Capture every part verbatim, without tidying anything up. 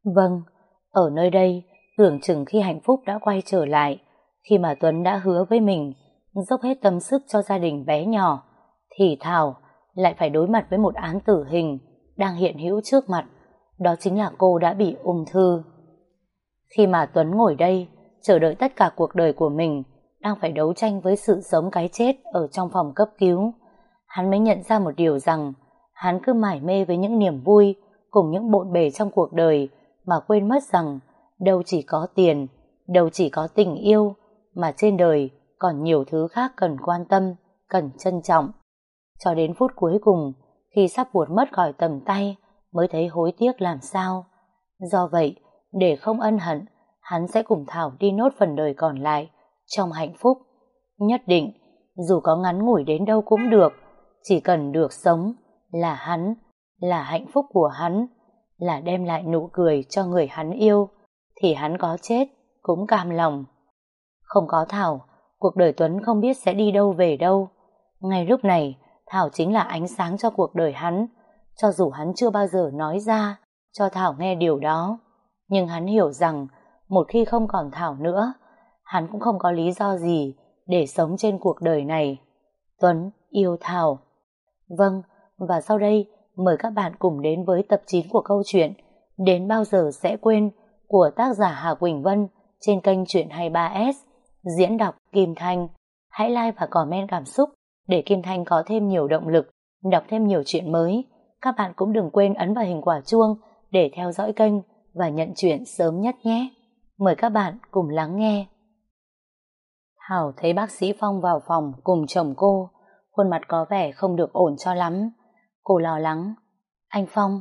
Vâng, ở nơi đây, tưởng chừng khi hạnh phúc đã quay trở lại, khi mà Tuấn đã hứa với mình dốc hết tâm sức cho gia đình bé nhỏ, thì Thảo lại phải đối mặt với một án tử hình đang hiện hữu trước mặt, đó chính là cô đã bị ung thư. Khi mà Tuấn ngồi đây, chờ đợi tất cả cuộc đời của mình, đang phải đấu tranh với sự sống cái chết ở trong phòng cấp cứu, hắn mới nhận ra một điều rằng hắn cứ mải mê với những niềm vui cùng những bộn bề trong cuộc đời mà quên mất rằng đâu chỉ có tiền, đâu chỉ có tình yêu, mà trên đời còn nhiều thứ khác cần quan tâm, cần trân trọng. Cho đến phút cuối cùng, khi sắp buột mất khỏi tầm tay, mới thấy hối tiếc làm sao. Do vậy, để không ân hận, hắn sẽ cùng Thảo đi nốt phần đời còn lại trong hạnh phúc. Nhất định, dù có ngắn ngủi đến đâu cũng được, chỉ cần được sống là hắn, là hạnh phúc của hắn, là đem lại nụ cười cho người hắn yêu, thì hắn có chết cũng cam lòng. Không có Thảo, cuộc đời Tuấn không biết sẽ đi đâu về đâu. Ngay lúc này, Thảo chính là ánh sáng cho cuộc đời hắn, cho dù hắn chưa bao giờ nói ra cho Thảo nghe điều đó. Nhưng hắn hiểu rằng, một khi không còn Thảo nữa, hắn cũng không có lý do gì để sống trên cuộc đời này. Tuấn yêu Thảo. Vâng, và sau đây, mời các bạn cùng đến với tập chín của câu chuyện Đến Bao Giờ Sẽ Quên của tác giả Hà Quỳnh Vân trên kênh Chuyện hai mươi ba S, diễn đọc Kim Thanh. Hãy like và comment cảm xúc để Kim Thanh có thêm nhiều động lực, đọc thêm nhiều chuyện mới. Các bạn cũng đừng quên ấn vào hình quả chuông để theo dõi kênh và nhận chuyện sớm nhất nhé. Mời các bạn cùng lắng nghe. Thảo thấy bác sĩ Phong vào phòng cùng chồng cô, khuôn mặt có vẻ không được ổn cho lắm. Cô lo lắng. Anh Phong,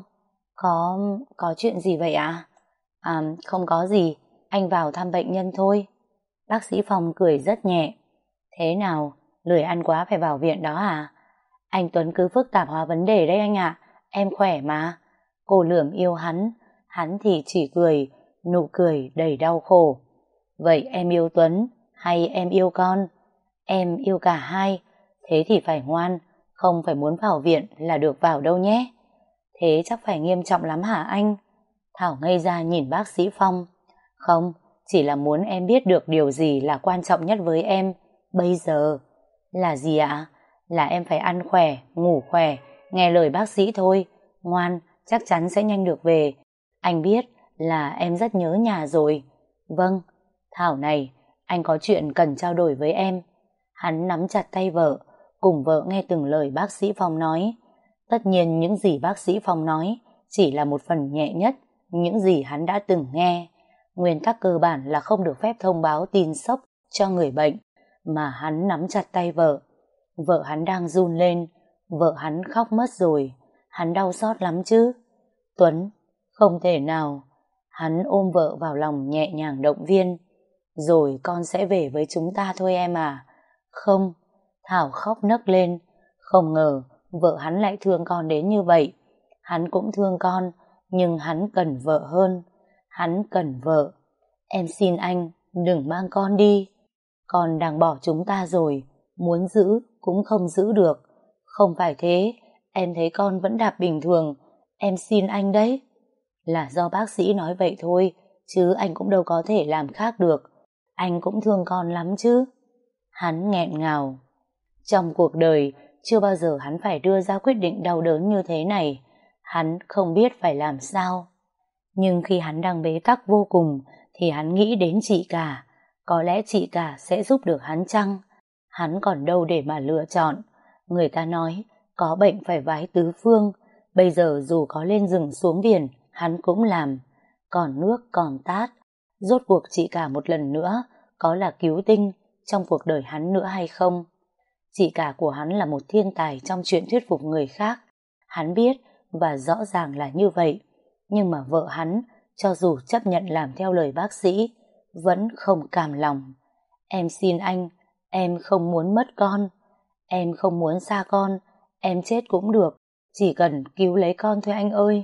có có chuyện gì vậy ạ? À? à, không có gì, anh vào thăm bệnh nhân thôi. Bác sĩ Phong cười rất nhẹ. Thế nào, lười ăn quá phải vào viện đó à? Anh Tuấn cứ phức tạp hóa vấn đề đấy anh ạ, em khỏe mà. Cô lườm yêu hắn, hắn thì chỉ cười, nụ cười đầy đau khổ. Vậy em yêu Tuấn hay em yêu con? Em yêu cả hai. Thế thì phải ngoan, không phải muốn vào viện là được vào đâu nhé. Thế chắc phải nghiêm trọng lắm hả anh? Thảo ngây ra nhìn bác sĩ Phong. Không, chỉ là muốn em biết được điều gì là quan trọng nhất với em bây giờ. Là gì ạ? Là em phải ăn khỏe, ngủ khỏe, nghe lời bác sĩ thôi. Ngoan, chắc chắn sẽ nhanh được về. Anh biết là em rất nhớ nhà rồi. Vâng, Thảo này, anh có chuyện cần trao đổi với em. Hắn nắm chặt tay vợ, cùng vợ nghe từng lời bác sĩ Phong nói. Tất nhiên những gì bác sĩ Phong nói chỉ là một phần nhẹ nhất những gì hắn đã từng nghe. Nguyên tắc cơ bản là không được phép thông báo tin sốc cho người bệnh, mà hắn nắm chặt tay vợ. Vợ hắn đang run lên, vợ hắn khóc mất rồi, hắn đau xót lắm chứ. Tuấn, không thể nào. Hắn ôm vợ vào lòng nhẹ nhàng động viên. Rồi con sẽ về với chúng ta thôi em à. Không, Thảo khóc nấc lên. Không ngờ vợ hắn lại thương con đến như vậy. Hắn cũng thương con, nhưng hắn cần vợ hơn. Hắn cần vợ. Em xin anh, đừng mang con đi. Con đang bỏ chúng ta rồi, muốn giữ cũng không giữ được. Không phải thế, em thấy con vẫn đạp bình thường. Em xin anh đấy. Là do bác sĩ nói vậy thôi, chứ anh cũng đâu có thể làm khác được. Anh cũng thương con lắm chứ. Hắn nghẹn ngào. Trong cuộc đời, chưa bao giờ hắn phải đưa ra quyết định đau đớn như thế này. Hắn không biết phải làm sao. Nhưng khi hắn đang bế tắc vô cùng, thì hắn nghĩ đến chị cả. Có lẽ chị cả sẽ giúp được hắn chăng? Hắn còn đâu để mà lựa chọn. Người ta nói, có bệnh phải vái tứ phương. Bây giờ dù có lên rừng xuống biển, hắn cũng làm. Còn nước còn tát. Rốt cuộc chị cả một lần nữa có là cứu tinh trong cuộc đời hắn nữa hay không? Chị cả của hắn là một thiên tài trong chuyện thuyết phục người khác. Hắn biết và rõ ràng là như vậy. Nhưng mà vợ hắn, cho dù chấp nhận làm theo lời bác sĩ, vẫn không cam lòng. Em xin anh, em không muốn mất con. Em không muốn xa con. Em chết cũng được, chỉ cần cứu lấy con thôi anh ơi.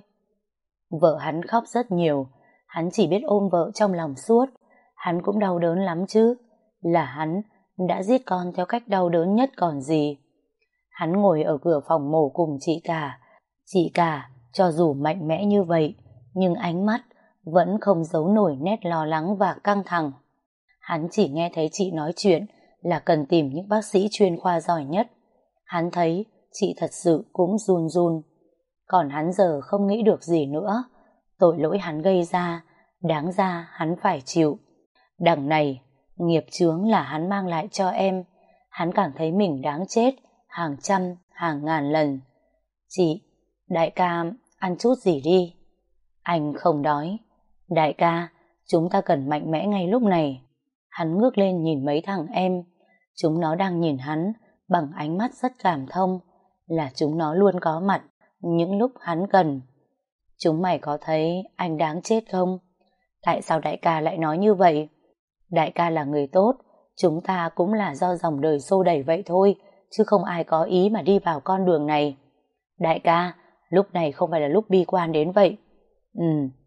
Vợ hắn khóc rất nhiều. Hắn chỉ biết ôm vợ trong lòng suốt. Hắn cũng đau đớn lắm chứ. Là hắn đã giết con theo cách đau đớn nhất còn gì. Hắn ngồi ở cửa phòng mổ cùng chị cả. Chị cả, cho dù mạnh mẽ như vậy, nhưng ánh mắt vẫn không giấu nổi nét lo lắng và căng thẳng. Hắn chỉ nghe thấy chị nói chuyện là cần tìm những bác sĩ chuyên khoa giỏi nhất. Hắn thấy chị thật sự cũng run run. Còn hắn giờ không nghĩ được gì nữa. Tội lỗi hắn gây ra, đáng ra hắn phải chịu. Đằng này, nghiệp chướng là hắn mang lại cho em. Hắn cảm thấy mình đáng chết hàng trăm, hàng ngàn lần. Chị, đại ca, ăn chút gì đi. Anh không đói. Đại ca, chúng ta cần mạnh mẽ ngay lúc này. Hắn ngước lên nhìn mấy thằng em. Chúng nó đang nhìn hắn bằng ánh mắt rất cảm thông, là chúng nó luôn có mặt những lúc hắn cần. Chúng mày có thấy anh đáng chết không? Tại sao đại ca lại nói như vậy? Đại ca là người tốt, chúng ta cũng là do dòng đời xô đẩy vậy thôi, chứ không ai có ý mà đi vào con đường này. Đại ca, lúc này không phải là lúc bi quan đến vậy. Ừ,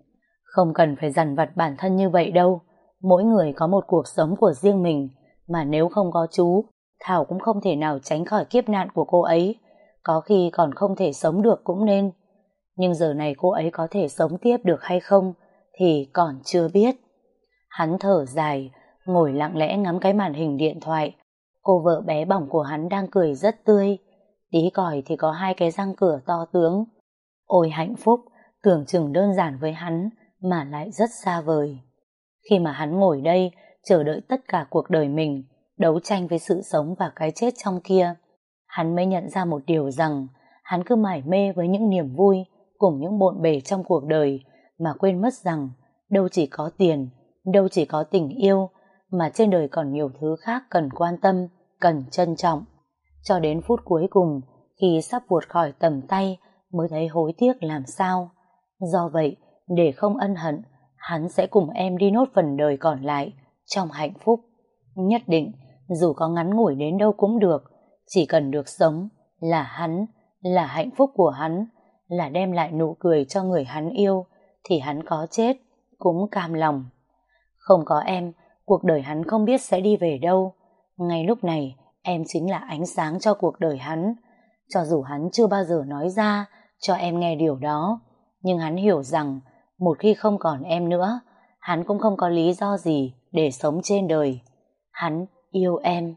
không cần phải dằn vặt bản thân như vậy đâu. Mỗi người có một cuộc sống của riêng mình, mà nếu không có chú, Thảo cũng không thể nào tránh khỏi kiếp nạn của cô ấy. Có khi còn không thể sống được cũng nên. Nhưng giờ này cô ấy có thể sống tiếp được hay không thì còn chưa biết. Hắn thở dài, ngồi lặng lẽ ngắm cái màn hình điện thoại. Cô vợ bé bỏng của hắn đang cười rất tươi. Tí còi thì có hai cái răng cửa to tướng. Ôi hạnh phúc, tưởng chừng đơn giản với hắn mà lại rất xa vời. Khi mà hắn ngồi đây chờ đợi tất cả cuộc đời mình, đấu tranh với sự sống và cái chết trong kia, hắn mới nhận ra một điều rằng hắn cứ mải mê với những niềm vui cùng những bộn bề trong cuộc đời mà quên mất rằng đâu chỉ có tiền, đâu chỉ có tình yêu, mà trên đời còn nhiều thứ khác cần quan tâm, cần trân trọng. Cho đến phút cuối cùng, khi sắp vụt khỏi tầm tay, mới thấy hối tiếc làm sao. Do vậy, để không ân hận, hắn sẽ cùng em đi nốt phần đời còn lại trong hạnh phúc. Nhất định, dù có ngắn ngủi đến đâu cũng được, chỉ cần được sống là hắn, là hạnh phúc của hắn, là đem lại nụ cười cho người hắn yêu, thì hắn có chết cũng cam lòng. Không có em, cuộc đời hắn không biết sẽ đi về đâu. Ngay lúc này, em chính là ánh sáng cho cuộc đời hắn. Cho dù hắn chưa bao giờ nói ra cho em nghe điều đó, nhưng hắn hiểu rằng một khi không còn em nữa, hắn cũng không có lý do gì để sống trên đời. Hắn yêu em.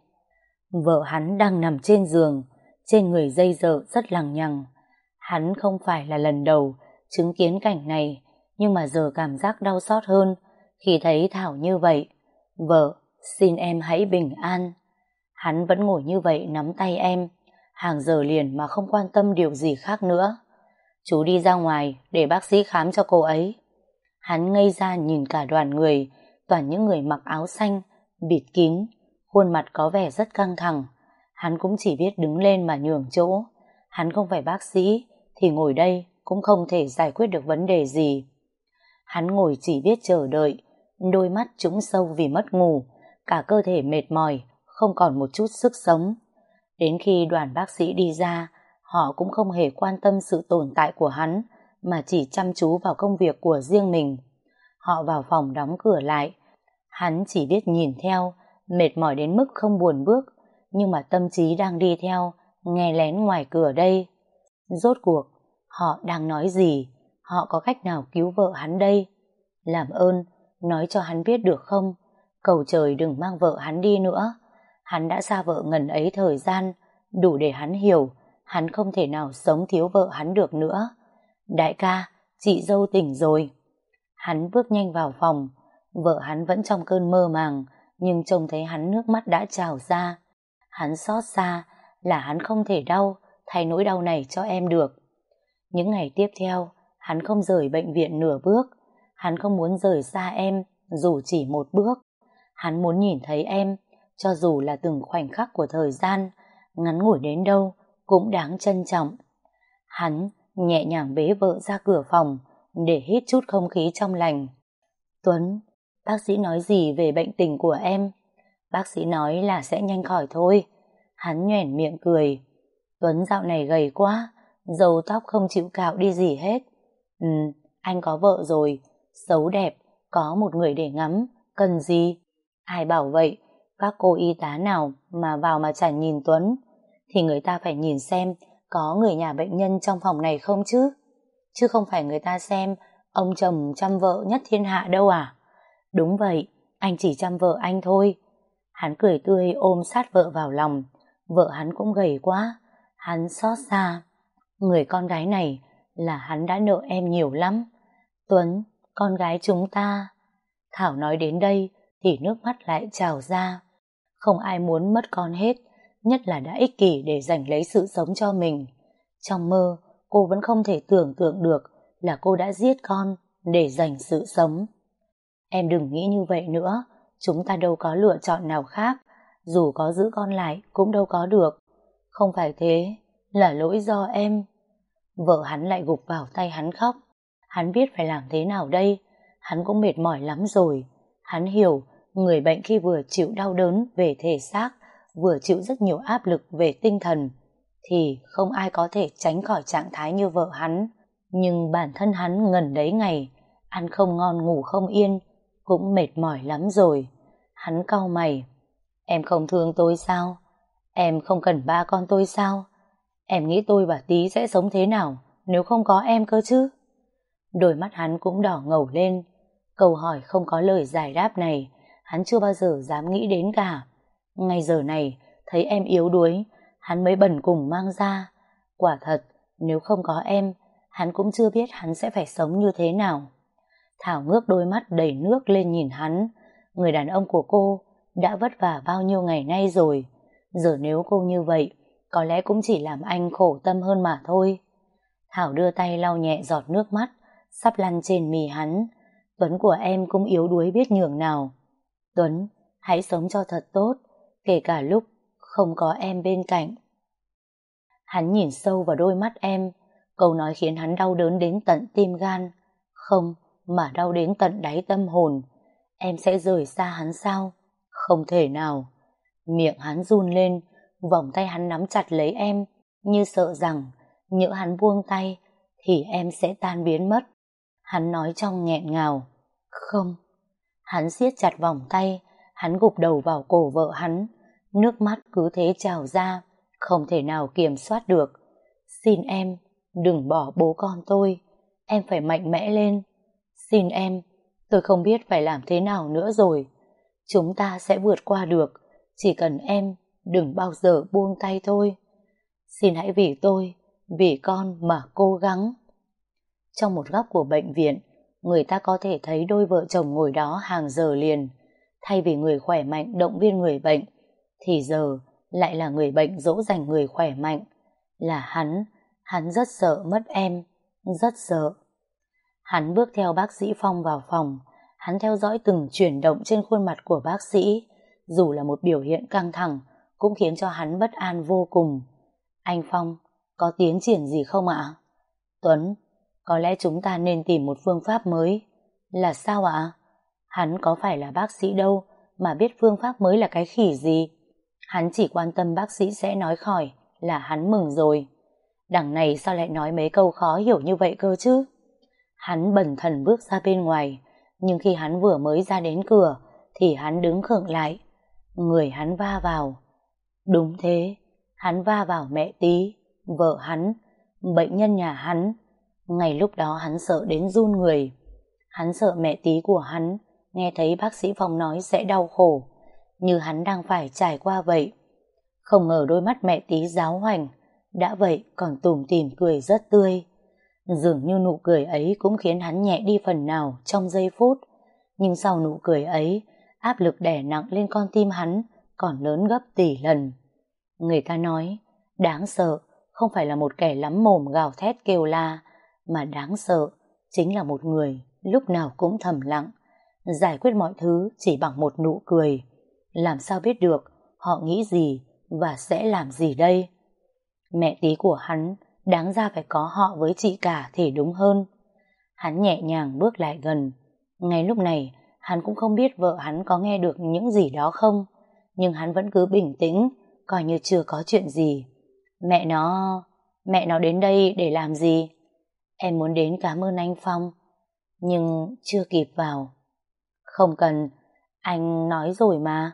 Vợ hắn đang nằm trên giường, trên người dây dợ rất lằng nhằng. Hắn không phải là lần đầu chứng kiến cảnh này, nhưng mà giờ cảm giác đau xót hơn khi thấy Thảo như vậy. Vợ, xin em hãy bình an. Hắn vẫn ngồi như vậy nắm tay em, hàng giờ liền mà không quan tâm điều gì khác nữa. Chú đi ra ngoài để bác sĩ khám cho cô ấy. Hắn ngây ra nhìn cả đoàn người, toàn những người mặc áo xanh, bịt kín, khuôn mặt có vẻ rất căng thẳng. Hắn cũng chỉ biết đứng lên mà nhường chỗ. Hắn không phải bác sĩ, thì ngồi đây cũng không thể giải quyết được vấn đề gì. Hắn ngồi chỉ biết chờ đợi, đôi mắt trũng sâu vì mất ngủ, cả cơ thể mệt mỏi, không còn một chút sức sống. Đến khi đoàn bác sĩ đi ra, họ cũng không hề quan tâm sự tồn tại của hắn, mà chỉ chăm chú vào công việc của riêng mình. Họ vào phòng đóng cửa lại. Hắn chỉ biết nhìn theo, mệt mỏi đến mức không buồn bước, nhưng mà tâm trí đang đi theo, nghe lén ngoài cửa đây. Rốt cuộc, họ đang nói gì? Họ có cách nào cứu vợ hắn đây? Làm ơn, nói cho hắn biết được không? Cầu trời đừng mang vợ hắn đi nữa. Hắn đã xa vợ ngần ấy thời gian, đủ để hắn hiểu hắn không thể nào sống thiếu vợ hắn được nữa. Đại ca, chị dâu tỉnh rồi. Hắn bước nhanh vào phòng. Vợ hắn vẫn trong cơn mơ màng, nhưng trông thấy hắn nước mắt đã trào ra. Hắn xót xa là hắn không thể đau thay nỗi đau này cho em được. Những ngày tiếp theo, hắn không rời bệnh viện nửa bước. Hắn không muốn rời xa em dù chỉ một bước. Hắn muốn nhìn thấy em, cho dù là từng khoảnh khắc của thời gian, ngắn ngủi đến đâu cũng đáng trân trọng. Hắn nhẹ nhàng bế vợ ra cửa phòng để hít chút không khí trong lành. Tuấn, bác sĩ nói gì về bệnh tình của em? Bác sĩ nói là sẽ nhanh khỏi thôi. Hắn nhoẻn miệng cười. Tuấn dạo này gầy quá, râu tóc không chịu cạo đi gì hết. Ừ, anh có vợ rồi, xấu đẹp, có một người để ngắm, cần gì? Ai bảo vậy? Các cô y tá nào mà vào mà chả nhìn Tuấn, thì người ta phải nhìn xem có người nhà bệnh nhân trong phòng này không chứ. Chứ không phải người ta xem Ông chồng chăm vợ nhất thiên hạ đâu à? Đúng vậy, anh chỉ chăm vợ anh thôi. Hắn cười tươi ôm sát vợ vào lòng. Vợ hắn cũng gầy quá. Hắn xót xa. Người con gái này là hắn đã nợ em nhiều lắm. Tuấn, con gái chúng ta. Thảo nói đến đây thì nước mắt lại trào ra. Không ai muốn mất con hết, nhất là đã ích kỷ để giành lấy sự sống cho mình. Trong mơ, cô vẫn không thể tưởng tượng được là cô đã giết con để giành sự sống. Em đừng nghĩ như vậy nữa, chúng ta đâu có lựa chọn nào khác, dù có giữ con lại cũng đâu có được. Không phải thế, là lỗi do em. Vợ hắn lại gục vào tay hắn khóc. Hắn biết phải làm thế nào đây, hắn cũng mệt mỏi lắm rồi. Hắn hiểu, người bệnh khi vừa chịu đau đớn về thể xác, vừa chịu rất nhiều áp lực về tinh thần, thì không ai có thể tránh khỏi trạng thái như vợ hắn. Nhưng bản thân hắn ngần đấy ngày, ăn không ngon ngủ không yên, cũng mệt mỏi lắm rồi. Hắn cau mày. Em không thương tôi sao? Em không cần ba con tôi sao? Em nghĩ tôi và Tí sẽ sống thế nào nếu không có em cơ chứ? Đôi mắt hắn cũng đỏ ngầu lên. Câu hỏi không có lời giải đáp này hắn chưa bao giờ dám nghĩ đến cả. Ngay giờ này thấy em yếu đuối, hắn mới bần cùng mang ra. Quả thật, nếu không có em, hắn cũng chưa biết hắn sẽ phải sống như thế nào. Thảo ngước đôi mắt đầy nước lên nhìn hắn. Người đàn ông của cô đã vất vả bao nhiêu ngày nay rồi. Giờ nếu cô như vậy, có lẽ cũng chỉ làm anh khổ tâm hơn mà thôi. Thảo đưa tay lau nhẹ giọt nước mắt sắp lăn trên mì hắn. Tuấn của em cũng yếu đuối biết nhường nào. Tuấn, hãy sống cho thật tốt, kể cả lúc không có em bên cạnh. Hắn nhìn sâu vào đôi mắt em. Câu nói khiến hắn đau đớn đến tận tim gan. Không, mà đau đến tận đáy tâm hồn. Em sẽ rời xa hắn sao? Không thể nào. Miệng hắn run lên, vòng tay hắn nắm chặt lấy em, như sợ rằng nhỡ hắn buông tay thì em sẽ tan biến mất. Hắn nói trong nghẹn ngào. Không. Hắn siết chặt vòng tay, hắn gục đầu vào cổ vợ hắn. Nước mắt cứ thế trào ra, không thể nào kiểm soát được. Xin em, đừng bỏ bố con tôi. Em phải mạnh mẽ lên. Xin em, tôi không biết phải làm thế nào nữa rồi. Chúng ta sẽ vượt qua được. Chỉ cần em đừng bao giờ buông tay thôi. Xin hãy vì tôi, vì con mà cố gắng. Trong một góc của bệnh viện, người ta có thể thấy đôi vợ chồng ngồi đó hàng giờ liền. Thay vì người khỏe mạnh động viên người bệnh, thì giờ lại là người bệnh dỗ dành người khỏe mạnh. Là hắn, hắn rất sợ mất em, rất sợ. Hắn bước theo bác sĩ Phong vào phòng, hắn theo dõi từng chuyển động trên khuôn mặt của bác sĩ. Dù là một biểu hiện căng thẳng, cũng khiến cho hắn bất an vô cùng. Anh Phong, có tiến triển gì không ạ? Tuấn, có lẽ chúng ta nên tìm một phương pháp mới. Là sao ạ? Hắn có phải là bác sĩ đâu mà biết phương pháp mới là cái khỉ gì. Hắn chỉ quan tâm bác sĩ sẽ nói khỏi là hắn mừng rồi. Đằng này sao lại nói mấy câu khó hiểu như vậy cơ chứ? Hắn bần thần bước ra bên ngoài, nhưng khi hắn vừa mới ra đến cửa thì hắn đứng khựng lại. Người hắn va vào. Đúng thế, hắn va vào mẹ Tí, vợ hắn, bệnh nhân nhà hắn. Ngay lúc đó hắn sợ đến run người. Hắn sợ mẹ Tí của hắn nghe thấy bác sĩ Phong nói sẽ đau khổ, như hắn đang phải trải qua vậy. Không ngờ đôi mắt mẹ Tí giáo hoành, đã vậy còn tủm tỉm cười rất tươi. Dường như nụ cười ấy cũng khiến hắn nhẹ đi phần nào trong giây phút. Nhưng sau nụ cười ấy, áp lực đè nặng lên con tim hắn còn lớn gấp tỷ lần. Người ta nói, đáng sợ không phải là một kẻ lắm mồm gào thét kêu la, mà đáng sợ chính là một người lúc nào cũng thầm lặng, giải quyết mọi thứ chỉ bằng một nụ cười. Làm sao biết được họ nghĩ gì và sẽ làm gì đây? Mẹ Tí của hắn đáng ra phải có họ với chị cả thì đúng hơn. Hắn nhẹ nhàng bước lại gần. Ngay lúc này hắn cũng không biết vợ hắn có nghe được những gì đó không, nhưng hắn vẫn cứ bình tĩnh, coi như chưa có chuyện gì. Mẹ nó... Mẹ nó đến đây để làm gì? Em muốn đến cảm ơn anh Phong, nhưng chưa kịp vào. Không cần, anh nói rồi mà.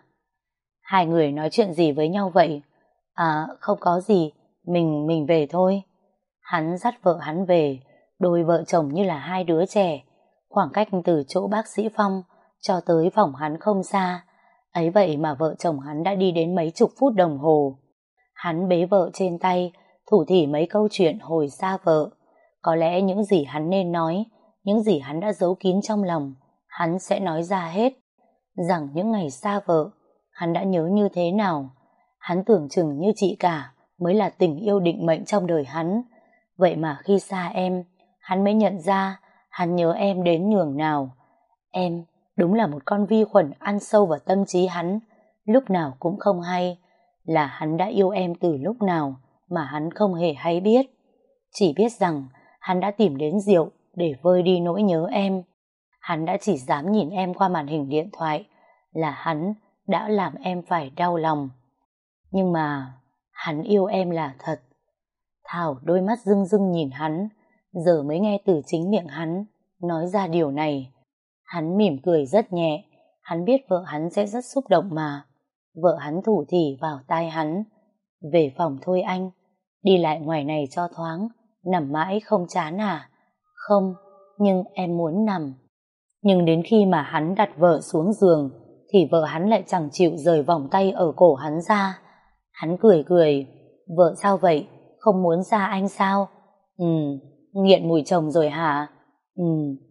Hai người nói chuyện gì với nhau vậy? À, không có gì, mình mình về thôi. Hắn dắt vợ hắn về, đôi vợ chồng như là hai đứa trẻ, Khoảng cách từ chỗ bác sĩ Phong cho tới phòng hắn không xa, ấy vậy mà vợ chồng hắn đã đi đến mấy chục phút đồng hồ. Hắn bế vợ trên tay, thủ thỉ mấy câu chuyện hồi xa vợ. Có lẽ những gì hắn nên nói, những gì hắn đã giấu kín trong lòng, hắn sẽ nói ra hết. Rằng những ngày xa vợ, hắn đã nhớ như thế nào. Hắn tưởng chừng như chị cả mới là tình yêu định mệnh trong đời hắn. Vậy mà khi xa em, hắn mới nhận ra hắn nhớ em đến nhường nào. Em đúng là một con vi khuẩn ăn sâu vào tâm trí hắn, lúc nào cũng không hay. Là hắn đã yêu em từ lúc nào mà hắn không hề hay biết. Chỉ biết rằng hắn đã tìm đến rượu để vơi đi nỗi nhớ em. Hắn đã chỉ dám nhìn em qua màn hình điện thoại, là hắn đã làm em phải đau lòng. Nhưng mà hắn yêu em là thật. Thảo đôi mắt rưng rưng nhìn hắn, giờ mới nghe từ chính miệng hắn nói ra điều này. Hắn mỉm cười rất nhẹ, hắn biết vợ hắn sẽ rất xúc động mà. Vợ hắn thủ thỉ vào tai hắn: về phòng thôi anh, đi lại ngoài này cho thoáng, nằm mãi không chán à? Không, nhưng em muốn nằm. Nhưng đến khi mà hắn đặt vợ xuống giường thì vợ hắn lại chẳng chịu rời vòng tay ở cổ hắn ra. Hắn cười cười: vợ sao vậy? Không muốn xa anh sao? Ừ, nghiện mùi chồng rồi hả? Ừ,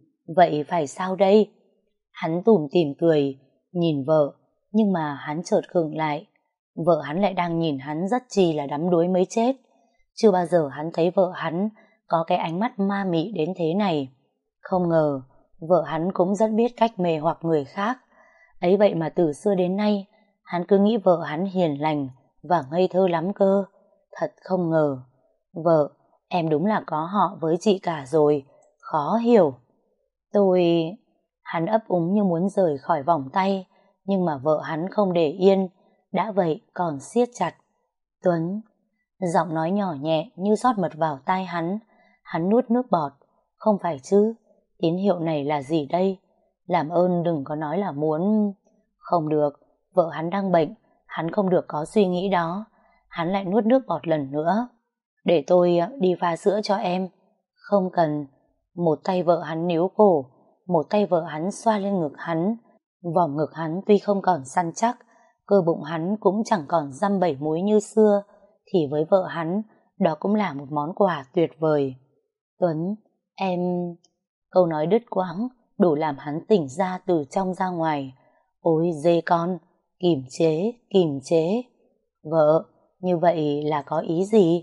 vậy phải sao đây? Hắn tủm tỉm cười, nhìn vợ, nhưng mà hắn chợt khựng lại. Vợ hắn lại đang nhìn hắn rất chi là đắm đuối mới chết. Chưa bao giờ hắn thấy vợ hắn có cái ánh mắt ma mị đến thế này. Không ngờ, vợ hắn cũng rất biết cách mê hoặc người khác. Ấy vậy mà từ xưa đến nay, hắn cứ nghĩ vợ hắn hiền lành và ngây thơ lắm cơ. Thật không ngờ. Vợ, em đúng là có họ với chị cả rồi. Khó hiểu. Tôi... Hắn ấp úng như muốn rời khỏi vòng tay, nhưng mà vợ hắn không để yên, đã vậy còn siết chặt. Tuấn... Giọng nói nhỏ nhẹ như rót mật vào tai hắn. Hắn nuốt nước bọt. Không phải chứ? Tín hiệu này là gì đây? Làm ơn đừng có nói là muốn... Không được, vợ hắn đang bệnh, hắn không được có suy nghĩ đó. Hắn lại nuốt nước bọt lần nữa. Để tôi đi pha sữa cho em. Không cần. Một tay vợ hắn níu cổ, một tay vợ hắn xoa lên ngực hắn. Vòng ngực hắn tuy không còn săn chắc, cơ bụng hắn cũng chẳng còn dăm bảy múi như xưa, thì với vợ hắn, đó cũng là một món quà tuyệt vời. Tuấn, em... Câu nói đứt quãng, đủ làm hắn tỉnh ra từ trong ra ngoài. Ôi dê con, kìm chế, kìm chế. Vợ, như vậy là có ý gì?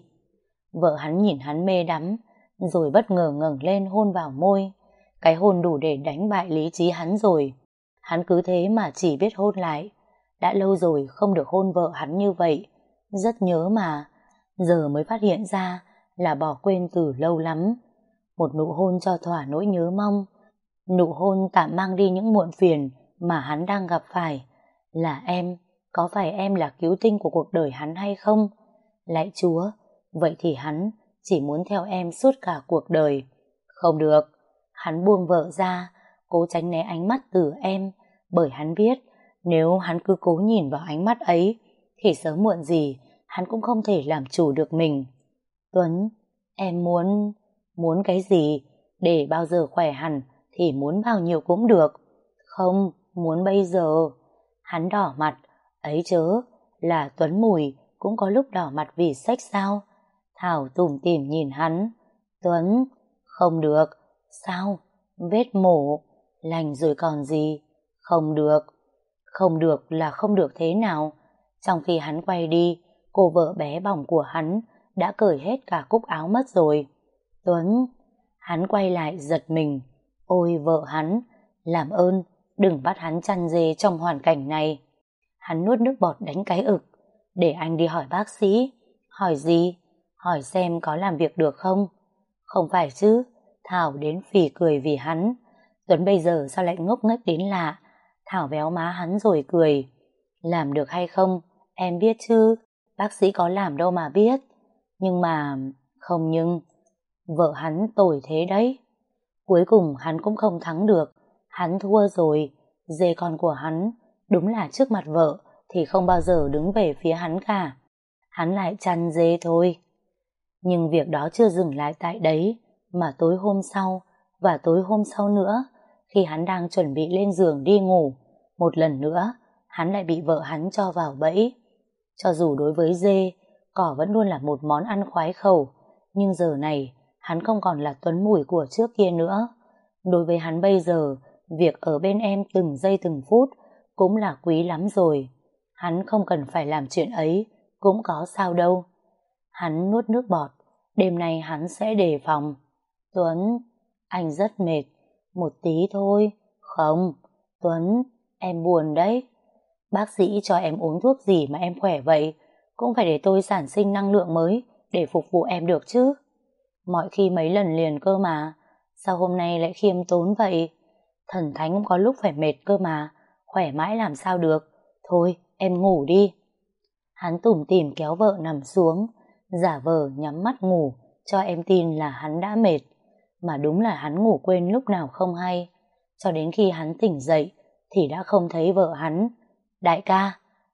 Vợ hắn nhìn hắn mê đắm, rồi bất ngờ ngẩng lên hôn vào môi. Cái hôn đủ để đánh bại lý trí hắn rồi. Hắn cứ thế mà chỉ biết hôn lại. Đã lâu rồi không được hôn vợ hắn như vậy. Rất nhớ mà. Giờ mới phát hiện ra là bỏ quên từ lâu lắm. Một nụ hôn cho thỏa nỗi nhớ mong. Nụ hôn tạm mang đi những muộn phiền mà hắn đang gặp phải. Là em, có phải em là cứu tinh của cuộc đời hắn hay không? Lạy Chúa, vậy thì hắn chỉ muốn theo em suốt cả cuộc đời. Không được. Hắn buông vợ ra, cố tránh né ánh mắt từ em, bởi hắn biết nếu hắn cứ cố nhìn vào ánh mắt ấy thì sớm muộn gì hắn cũng không thể làm chủ được mình. Tuấn, em muốn... Muốn cái gì? Để bao giờ khỏe hẳn thì muốn bao nhiêu cũng được. Không, muốn bây giờ. Hắn đỏ mặt. Ấy chớ, là Tuấn Mùi cũng có lúc đỏ mặt vì sex sao? Thảo tủm tỉm nhìn hắn. Tuấn, không được. Sao? Vết mổ. Lành rồi còn gì? Không được. Không được là không được thế nào? Trong khi hắn quay đi, cô vợ bé bỏng của hắn đã cởi hết cả cúc áo mất rồi. Tuấn, hắn quay lại giật mình. Ôi vợ hắn, làm ơn, đừng bắt hắn chăn dê trong hoàn cảnh này. Hắn nuốt nước bọt đánh cái ực. Để anh đi hỏi bác sĩ. Hỏi gì? Hỏi xem có làm việc được không? Không phải chứ. Thảo đến phì cười vì hắn. Tuấn bây giờ sao lại ngốc nghếch đến lạ. Thảo véo má hắn rồi cười. Làm được hay không? Em biết chứ. Bác sĩ có làm đâu mà biết. Nhưng mà... Không nhưng... Vợ hắn tồi thế đấy. Cuối cùng hắn cũng không thắng được. Hắn thua rồi. Dê con của hắn đúng là trước mặt vợ thì không bao giờ đứng về phía hắn cả. Hắn lại chăn dê thôi. Nhưng việc đó chưa dừng lại tại đấy, mà tối hôm sau và tối hôm sau nữa Khi hắn đang chuẩn bị lên giường đi ngủ, một lần nữa, hắn lại bị vợ hắn cho vào bẫy. Cho dù đối với dê, cỏ vẫn luôn là một món ăn khoái khẩu, nhưng giờ này, hắn không còn là Tuấn Mùi của trước kia nữa. Đối với hắn bây giờ, việc ở bên em từng giây từng phút cũng là quý lắm rồi. Hắn không cần phải làm chuyện ấy, cũng có sao đâu. Hắn nuốt nước bọt, đêm nay hắn sẽ đề phòng. Tuấn, anh rất mệt, một tí thôi. Không, Tuấn, em buồn đấy. Bác sĩ cho em uống thuốc gì mà em khỏe vậy? Cũng phải để tôi sản sinh năng lượng mới để phục vụ em được chứ. Mọi khi mấy lần liền cơ mà, sao hôm nay lại khiêm tốn vậy? Thần thánh cũng có lúc phải mệt cơ mà, khỏe mãi làm sao được. Thôi, em ngủ đi. Hắn tủm tỉm kéo vợ nằm xuống, giả vờ nhắm mắt ngủ, cho em tin là hắn đã mệt. Mà đúng là hắn ngủ quên lúc nào không hay. Cho đến khi hắn tỉnh dậy, thì đã không thấy vợ hắn. Đại ca,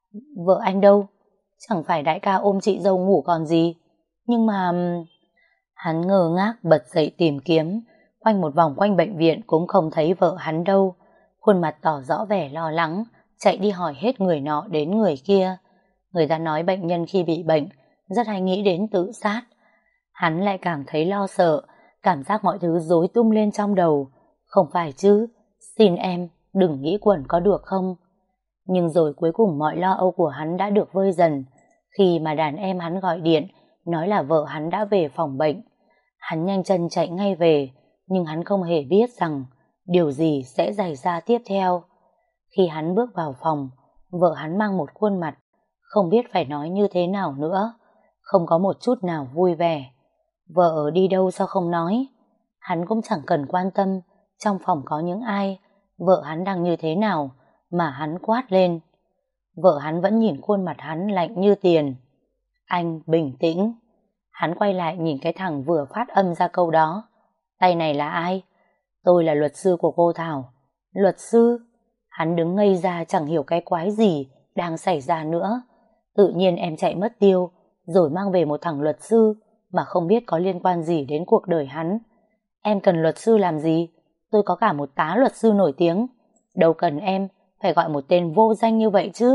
vợ anh đâu? Chẳng phải đại ca ôm chị dâu ngủ còn gì. Nhưng mà... Hắn ngơ ngác bật dậy tìm kiếm, quanh một vòng quanh bệnh viện cũng không thấy vợ hắn đâu. Khuôn mặt tỏ rõ vẻ lo lắng, chạy đi hỏi hết người nọ đến người kia. Người ta nói bệnh nhân khi bị bệnh rất hay nghĩ đến tự sát. Hắn lại càng thấy lo sợ, cảm giác mọi thứ rối tung lên trong đầu. Không phải chứ, xin em đừng nghĩ quẩn có được không? Nhưng rồi cuối cùng mọi lo âu của hắn đã được vơi dần khi mà đàn em hắn gọi điện nói là vợ hắn đã về phòng bệnh. Hắn nhanh chân chạy ngay về, nhưng hắn không hề biết rằng điều gì sẽ xảy ra tiếp theo. Khi hắn bước vào phòng, vợ hắn mang một khuôn mặt không biết phải nói như thế nào nữa, không có một chút nào vui vẻ. Vợ đi đâu sao không nói? Hắn cũng chẳng cần quan tâm trong phòng có những ai, vợ hắn đang như thế nào mà hắn quát lên. Vợ hắn vẫn nhìn khuôn mặt hắn lạnh như tiền. Anh bình tĩnh. Hắn quay lại nhìn cái thằng vừa phát âm ra câu đó. Tay này là ai? Tôi là luật sư của cô Thảo. Luật sư? Hắn đứng ngây ra chẳng hiểu cái quái gì đang xảy ra nữa. Tự nhiên em chạy mất tiêu, rồi mang về một thằng luật sư mà không biết có liên quan gì đến cuộc đời hắn. Em cần luật sư làm gì? Tôi có cả một tá luật sư nổi tiếng. Đâu cần em phải gọi một tên vô danh như vậy chứ.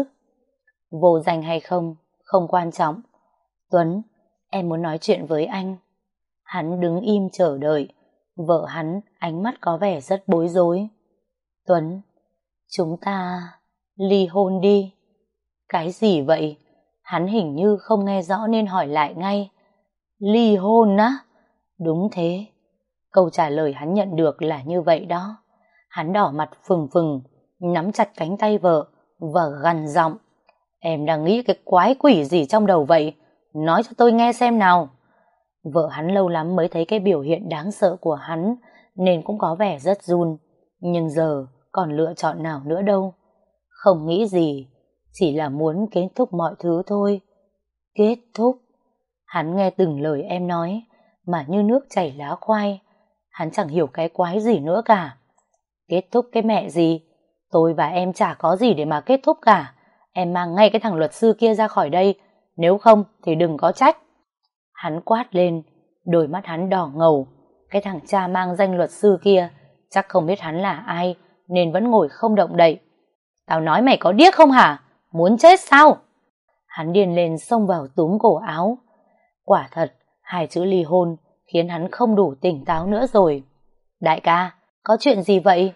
Vô danh hay không, không quan trọng. Tuấn, em muốn nói chuyện với anh. Hắn đứng im chờ đợi. Vợ hắn ánh mắt có vẻ rất bối rối. Tuấn, chúng ta ly hôn đi. Cái gì vậy? Hắn hình như không nghe rõ nên hỏi lại ngay. Ly hôn á? Đúng thế. Câu trả lời hắn nhận được là như vậy đó. Hắn đỏ mặt phừng phừng, nắm chặt cánh tay vợ và gằn giọng. Em đang nghĩ cái quái quỷ gì trong đầu vậy? Nói cho tôi nghe xem nào. Vợ hắn lâu lắm mới thấy cái biểu hiện đáng sợ của hắn, nên cũng có vẻ rất run. Nhưng giờ còn lựa chọn nào nữa đâu. Không nghĩ gì, chỉ là muốn kết thúc mọi thứ thôi. Kết thúc? Hắn nghe từng lời em nói mà như nước chảy lá khoai. Hắn chẳng hiểu cái quái gì nữa cả. Kết thúc cái mẹ gì? Tôi và em chả có gì để mà kết thúc cả. Em mang ngay cái thằng luật sư kia ra khỏi đây, nếu không thì đừng có trách. Hắn quát lên, đôi mắt hắn đỏ ngầu. Cái thằng cha mang danh luật sư kia chắc không biết hắn là ai nên vẫn ngồi không động đậy. Tao nói mày có điếc không hả? Muốn chết sao? Hắn điên lên xông vào túm cổ áo. Quả thật, hai chữ ly hôn khiến hắn không đủ tỉnh táo nữa rồi. Đại ca, có chuyện gì vậy?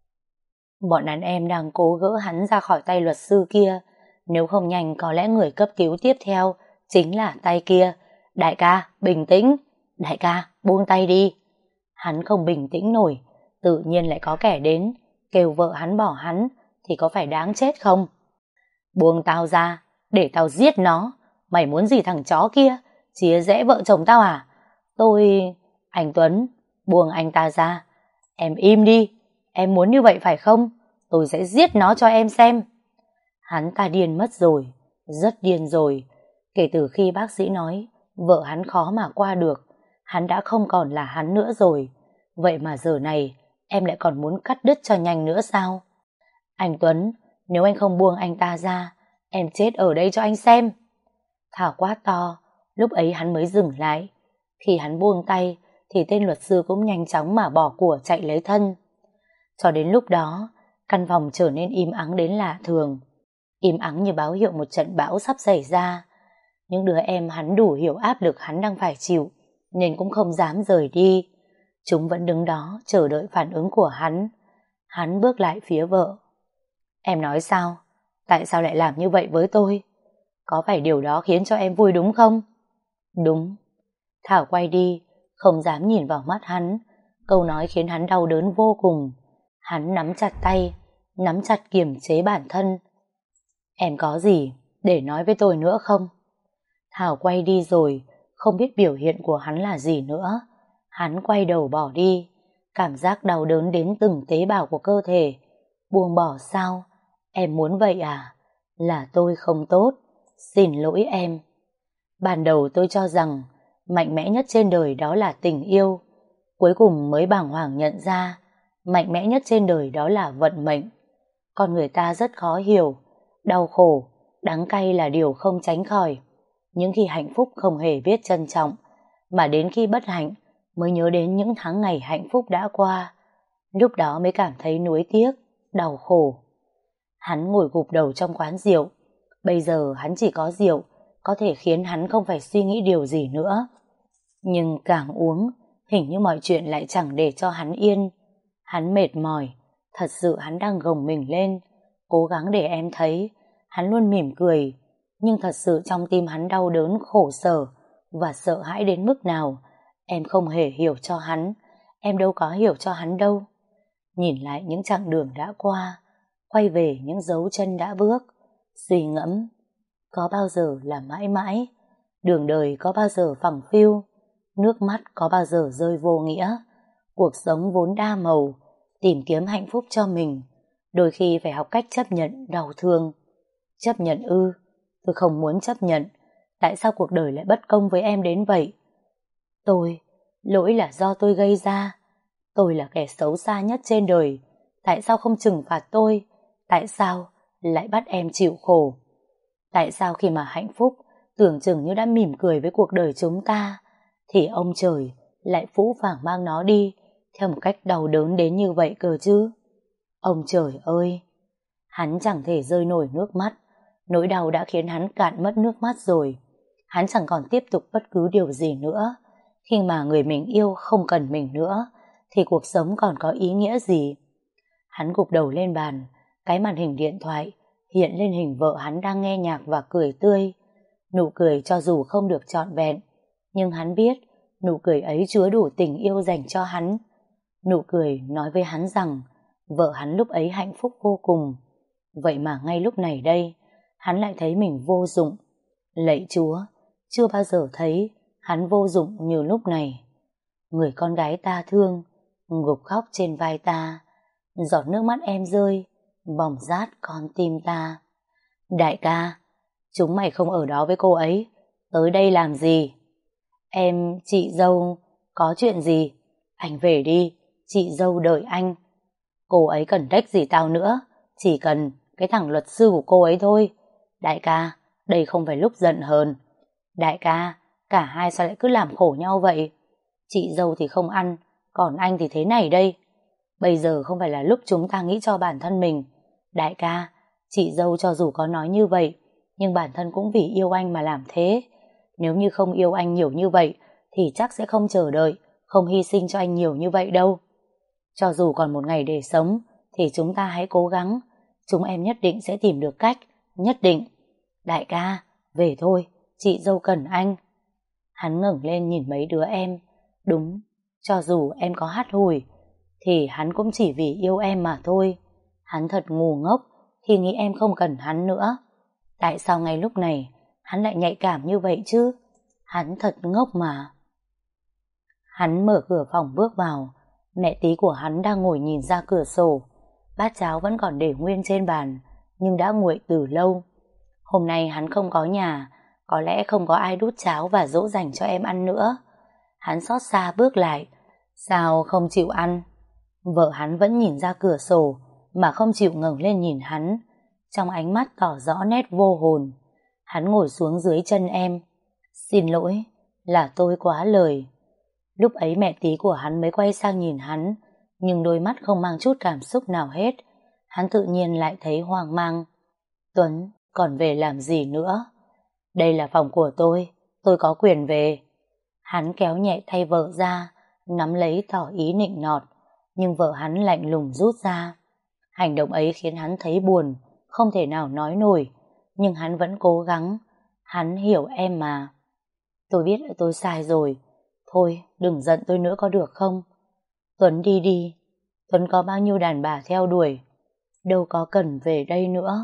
Bọn đàn em đang cố gỡ hắn ra khỏi tay luật sư kia. Nếu không nhanh có lẽ người cấp cứu tiếp theo chính là tay kia. Đại ca, bình tĩnh. Đại ca, buông tay đi. Hắn không bình tĩnh nổi. Tự nhiên lại có kẻ đến kêu vợ hắn bỏ hắn thì có phải đáng chết không? Buông tao ra, để tao giết nó. Mày muốn gì thằng chó kia? Chia rẽ vợ chồng tao à? Tôi... Anh Tuấn, buông anh ta ra. Em im đi. Em muốn như vậy phải không? Tôi sẽ giết nó cho em xem. Hắn ta điên mất rồi. Rất điên rồi. Kể từ khi bác sĩ nói vợ hắn khó mà qua được, hắn đã không còn là hắn nữa rồi. Vậy mà giờ này em lại còn muốn cắt đứt cho nhanh nữa sao? Anh Tuấn, nếu anh không buông anh ta ra, em chết ở đây cho anh xem. Thảo quát to. Lúc ấy hắn mới dừng lại. Khi hắn buông tay thì tên luật sư cũng nhanh chóng mà bỏ của chạy lấy thân. Cho đến lúc đó, căn phòng trở nên im ắng đến lạ thường. Im ắng như báo hiệu một trận bão sắp xảy ra. Những đứa em hắn đủ hiểu áp lực hắn đang phải chịu, nên cũng không dám rời đi. Chúng vẫn đứng đó chờ đợi phản ứng của hắn. Hắn bước lại phía vợ. Em nói sao? Tại sao lại làm như vậy với tôi? Có phải điều đó khiến cho em vui đúng không? Đúng. Thảo quay đi, không dám nhìn vào mắt hắn. Câu nói khiến hắn đau đớn vô cùng. Hắn nắm chặt tay, nắm chặt kiềm chế bản thân. Em có gì để nói với tôi nữa không? Thảo quay đi rồi, không biết biểu hiện của hắn là gì nữa. Hắn quay đầu bỏ đi, cảm giác đau đớn đến từng tế bào của cơ thể. Buông bỏ sao? Em muốn vậy à? Là tôi không tốt, xin lỗi em. Ban đầu tôi cho rằng mạnh mẽ nhất trên đời đó là tình yêu. Cuối cùng mới bàng hoàng nhận ra mạnh mẽ nhất trên đời đó là vận mệnh. Con người ta rất khó hiểu, đau khổ, đắng cay là điều không tránh khỏi. Những khi hạnh phúc không hề biết trân trọng, mà đến khi bất hạnh mới nhớ đến những tháng ngày hạnh phúc đã qua. Lúc đó mới cảm thấy nuối tiếc, đau khổ. Hắn ngồi gục đầu trong quán rượu. Bây giờ hắn chỉ có rượu có thể khiến hắn không phải suy nghĩ điều gì nữa. Nhưng càng uống, hình như mọi chuyện lại chẳng để cho hắn yên. Hắn mệt mỏi, thật sự hắn đang gồng mình lên, cố gắng để em thấy. Hắn luôn mỉm cười, nhưng thật sự trong tim hắn đau đớn, khổ sở và sợ hãi đến mức nào. Em không hề hiểu cho hắn, em đâu có hiểu cho hắn đâu. Nhìn lại những chặng đường đã qua, quay về những dấu chân đã bước, suy ngẫm, có bao giờ là mãi mãi? Đường đời có bao giờ phẳng phiu? Nước mắt có bao giờ rơi vô nghĩa? Cuộc sống vốn đa màu, tìm kiếm hạnh phúc cho mình, đôi khi phải học cách chấp nhận đau thương. Chấp nhận ư? Tôi không muốn chấp nhận. Tại sao cuộc đời lại bất công với em đến vậy? Tôi, lỗi là do tôi gây ra. Tôi là kẻ xấu xa nhất trên đời. Tại sao không trừng phạt tôi? Tại sao lại bắt em chịu khổ? Tại sao khi mà hạnh phúc tưởng chừng như đã mỉm cười với cuộc đời chúng ta, thì ông trời lại phũ phàng mang nó đi theo một cách đau đớn đến như vậy cơ chứ? Ông trời ơi! Hắn chẳng thể rơi nổi nước mắt. Nỗi đau đã khiến hắn cạn mất nước mắt rồi. Hắn chẳng còn tiếp tục bất cứ điều gì nữa. Khi mà người mình yêu không cần mình nữa, thì cuộc sống còn có ý nghĩa gì? Hắn gục đầu lên bàn. Cái màn hình điện thoại hiện lên hình vợ hắn đang nghe nhạc và cười tươi. Nụ cười cho dù không được trọn vẹn, nhưng hắn biết nụ cười ấy chứa đủ tình yêu dành cho hắn. Nụ cười nói với hắn rằng vợ hắn lúc ấy hạnh phúc vô cùng. Vậy mà ngay lúc này đây, hắn lại thấy mình vô dụng. Lạy Chúa, chưa bao giờ thấy hắn vô dụng như lúc này. Người con gái ta thương gục khóc trên vai ta, giọt nước mắt em rơi bỏng rát con tim ta. Đại ca, chúng mày không ở đó với cô ấy, tới đây làm gì? Em, chị dâu, có chuyện gì? Anh về đi, chị dâu đợi anh. Cô ấy cần trách gì tao nữa, chỉ cần cái thằng luật sư của cô ấy thôi. Đại ca, đây không phải lúc giận hờn. Đại ca, cả hai sao lại cứ làm khổ nhau vậy? Chị dâu thì không ăn, còn anh thì thế này đây. Bây giờ không phải là lúc chúng ta nghĩ cho bản thân mình. Đại ca, chị dâu cho dù có nói như vậy, nhưng bản thân cũng vì yêu anh mà làm thế. Nếu như không yêu anh nhiều như vậy, thì chắc sẽ không chờ đợi, không hy sinh cho anh nhiều như vậy đâu. Cho dù còn một ngày để sống, thì chúng ta hãy cố gắng. Chúng em nhất định sẽ tìm được cách, nhất định. Đại ca, về thôi, chị dâu cần anh. Hắn ngẩng lên nhìn mấy đứa em. Đúng, cho dù em có hắt hủi, thì hắn cũng chỉ vì yêu em mà thôi. Hắn thật ngu ngốc khi nghĩ em không cần hắn nữa. Tại sao ngay lúc này hắn lại nhạy cảm như vậy chứ? Hắn thật ngốc mà. Hắn mở cửa phòng bước vào. Mẹ tí của hắn đang ngồi nhìn ra cửa sổ. Bát cháo vẫn còn để nguyên trên bàn, nhưng đã nguội từ lâu. Hôm nay hắn không có nhà, có lẽ không có ai đút cháo và dỗ dành cho em ăn nữa. Hắn xót xa bước lại. Sao không chịu ăn? Vợ hắn vẫn nhìn ra cửa sổ mà không chịu ngẩng lên nhìn hắn, trong ánh mắt tỏ rõ nét vô hồn. Hắn ngồi xuống dưới chân em. Xin lỗi, là tôi quá lời. Lúc ấy mẹ tí của hắn mới quay sang nhìn hắn, nhưng đôi mắt không mang chút cảm xúc nào hết. Hắn tự nhiên lại thấy hoang mang. Tuấn, còn về làm gì nữa? Đây là phòng của tôi, tôi có quyền về. Hắn kéo nhẹ tay vợ ra, nắm lấy tỏ ý nịnh nọt, nhưng vợ hắn lạnh lùng rút ra. Hành động ấy khiến hắn thấy buồn, không thể nào nói nổi, nhưng hắn vẫn cố gắng. Hắn hiểu em mà. Tôi biết là tôi sai rồi. Thôi, đừng giận tôi nữa có được không? Tuấn đi đi. Tuấn có bao nhiêu đàn bà theo đuổi, đâu có cần về đây nữa.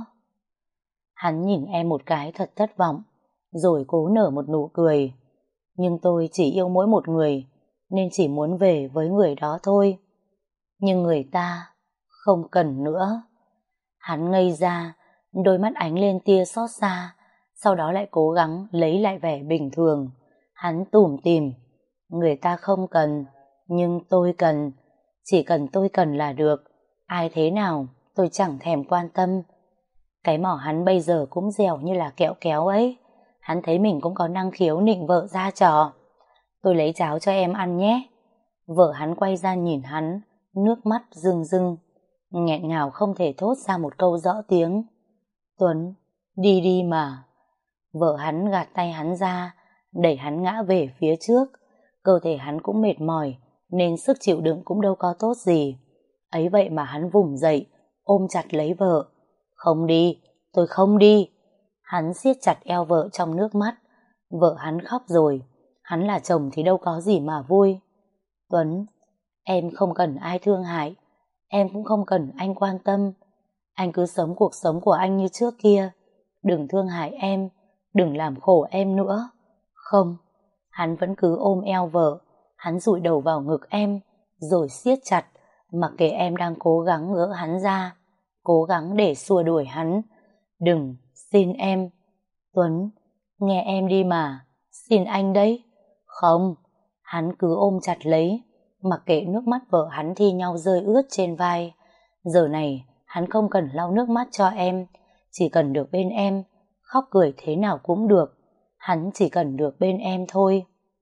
Hắn nhìn em một cái thật thất vọng, rồi cố nở một nụ cười. Nhưng tôi chỉ yêu mỗi một người, nên chỉ muốn về với người đó thôi. Nhưng người ta không cần nữa. Hắn ngây ra, đôi mắt ánh lên tia xót xa, sau đó lại cố gắng lấy lại vẻ bình thường. Hắn tủm tỉm, người ta không cần, nhưng tôi cần. Chỉ cần tôi cần là được, ai thế nào tôi chẳng thèm quan tâm. Cái mỏ hắn bây giờ cũng dẻo như là kẹo kéo ấy. Hắn thấy mình cũng có năng khiếu nịnh vợ ra trò. Tôi lấy cháo cho em ăn nhé. Vợ hắn quay ra nhìn hắn, nước mắt rưng rưng, nghẹn ngào không thể thốt ra một câu rõ tiếng. Tuấn, đi đi mà. Vợ hắn gạt tay hắn ra, đẩy hắn ngã về phía trước. Cơ thể hắn cũng mệt mỏi, nên sức chịu đựng cũng đâu có tốt gì. Ấy vậy mà hắn vùng dậy, ôm chặt lấy vợ. Không đi, tôi không đi. Hắn siết chặt eo vợ trong nước mắt. Vợ hắn khóc rồi, hắn là chồng thì đâu có gì mà vui. Tuấn, em không cần ai thương hại, em cũng không cần anh quan tâm. Anh cứ sống cuộc sống của anh như trước kia. Đừng thương hại em, đừng làm khổ em nữa. Không, hắn vẫn cứ ôm eo vợ. Hắn dụi đầu vào ngực em, rồi siết chặt, mặc kệ em đang cố gắng gỡ hắn ra, cố gắng để xua đuổi hắn. Đừng, xin em. Tuấn, nghe em đi mà, xin anh đấy. Không, hắn cứ ôm chặt lấy, mặc kệ nước mắt vợ hắn thi nhau rơi ướt trên vai. Giờ này, hắn không cần lau nước mắt cho em, chỉ cần được bên em, khóc cười thế nào cũng được. Hắn chỉ cần được bên em thôi.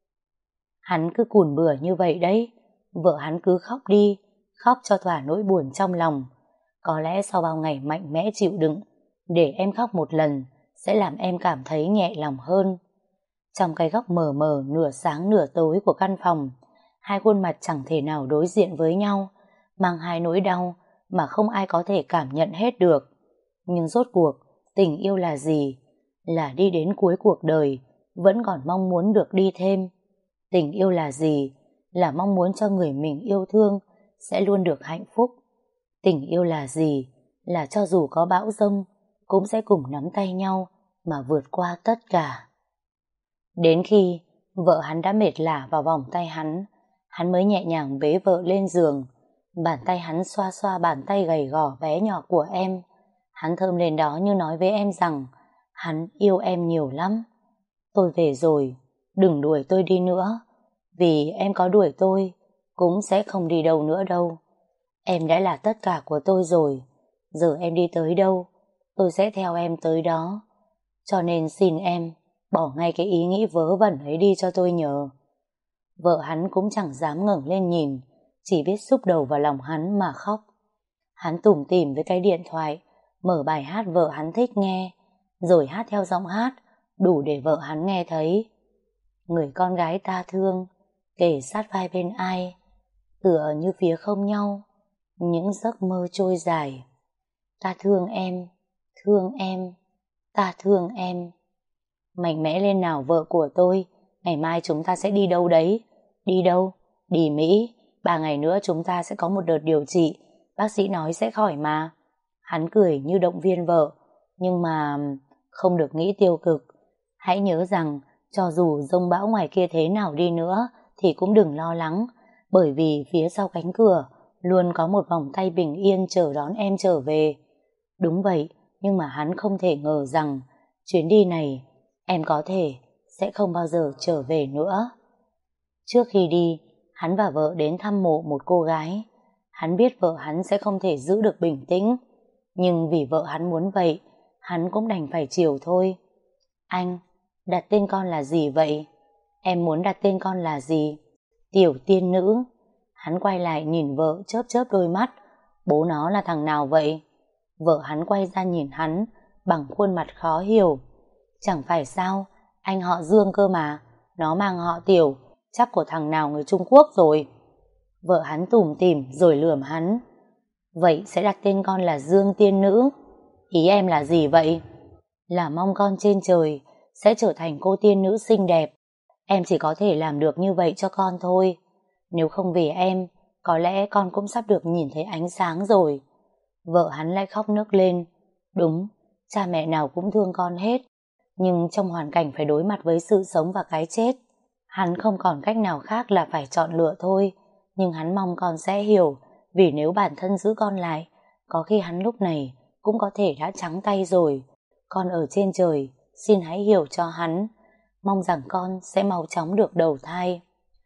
Hắn cứ cùn bừa như vậy đấy. Vợ hắn cứ khóc đi, khóc cho thỏa nỗi buồn trong lòng. Có lẽ sau bao ngày mạnh mẽ chịu đựng, để em khóc một lần sẽ làm em cảm thấy nhẹ lòng hơn. Trong cái góc mờ mờ nửa sáng nửa tối của căn phòng, hai khuôn mặt chẳng thể nào đối diện với nhau, mang hai nỗi đau mà không ai có thể cảm nhận hết được. Nhưng rốt cuộc, tình yêu là gì? Là đi đến cuối cuộc đời, vẫn còn mong muốn được đi thêm. Tình yêu là gì? Là mong muốn cho người mình yêu thương sẽ luôn được hạnh phúc. Tình yêu là gì? Là cho dù có bão giông, cũng sẽ cùng nắm tay nhau mà vượt qua tất cả. Đến khi vợ hắn đã mệt lả vào vòng tay hắn, hắn mới nhẹ nhàng bế vợ lên giường. Bàn tay hắn xoa xoa bàn tay gầy gò bé nhỏ của em. Hắn thơm lên đó như nói với em rằng hắn yêu em nhiều lắm. Tôi về rồi, đừng đuổi tôi đi nữa, vì em có đuổi tôi cũng sẽ không đi đâu nữa đâu. Em đã là tất cả của tôi rồi, giờ em đi tới đâu, tôi sẽ theo em tới đó. Cho nên xin em, bỏ ngay cái ý nghĩ vớ vẩn ấy đi cho tôi nhờ. Vợ hắn cũng chẳng dám ngẩng lên nhìn, chỉ biết xúc đầu vào lòng hắn mà khóc. Hắn tủm tỉm với cái điện thoại, mở bài hát vợ hắn thích nghe, rồi hát theo giọng hát, đủ để vợ hắn nghe thấy. Người con gái ta thương, kề sát vai bên ai, tựa như phía không nhau, những giấc mơ trôi dài. Ta thương em, thương em, ta thương em. Mạnh mẽ lên nào vợ của tôi, ngày mai chúng ta sẽ đi đâu đấy? Đi đâu? Đi Mỹ, ba ngày nữa chúng ta sẽ có một đợt điều trị, bác sĩ nói sẽ khỏi mà. Hắn cười như động viên vợ, nhưng mà không được nghĩ tiêu cực. Hãy nhớ rằng, cho dù giông bão ngoài kia thế nào đi nữa, thì cũng đừng lo lắng, bởi vì phía sau cánh cửa luôn có một vòng tay bình yên chờ đón em trở về. Đúng vậy, nhưng mà hắn không thể ngờ rằng chuyến đi này em có thể sẽ không bao giờ trở về nữa. Trước khi đi, hắn và vợ đến thăm mộ một cô gái. Hắn biết vợ hắn sẽ không thể giữ được bình tĩnh, nhưng vì vợ hắn muốn vậy, hắn cũng đành phải chiều thôi. Anh, đặt tên con là gì vậy? Em muốn đặt tên con là gì? Tiểu tiên nữ, Hắn quay lại nhìn vợ chớp chớp đôi mắt. Bố nó là thằng nào vậy? Vợ hắn quay ra nhìn hắn bằng khuôn mặt khó hiểu. Chẳng phải sao, anh họ Dương cơ mà, nó mang họ Tiểu, chắc của thằng nào người Trung Quốc rồi. Vợ hắn tủm tỉm rồi lườm hắn. Vậy sẽ đặt tên con là Dương Tiên Nữ. Ý em là gì vậy? Là mong con trên trời sẽ trở thành cô tiên nữ xinh đẹp. Em chỉ có thể làm được như vậy cho con thôi. Nếu không vì em, có lẽ con cũng sắp được nhìn thấy ánh sáng rồi. Vợ hắn lại khóc nức lên. Đúng, cha mẹ nào cũng thương con hết. Nhưng trong hoàn cảnh phải đối mặt với sự sống và cái chết, hắn không còn cách nào khác là phải chọn lựa thôi. Nhưng hắn mong con sẽ hiểu, vì nếu bản thân giữ con lại, có khi hắn lúc này cũng có thể đã trắng tay rồi. Con ở trên trời, xin hãy hiểu cho hắn. Mong rằng con sẽ mau chóng được đầu thai.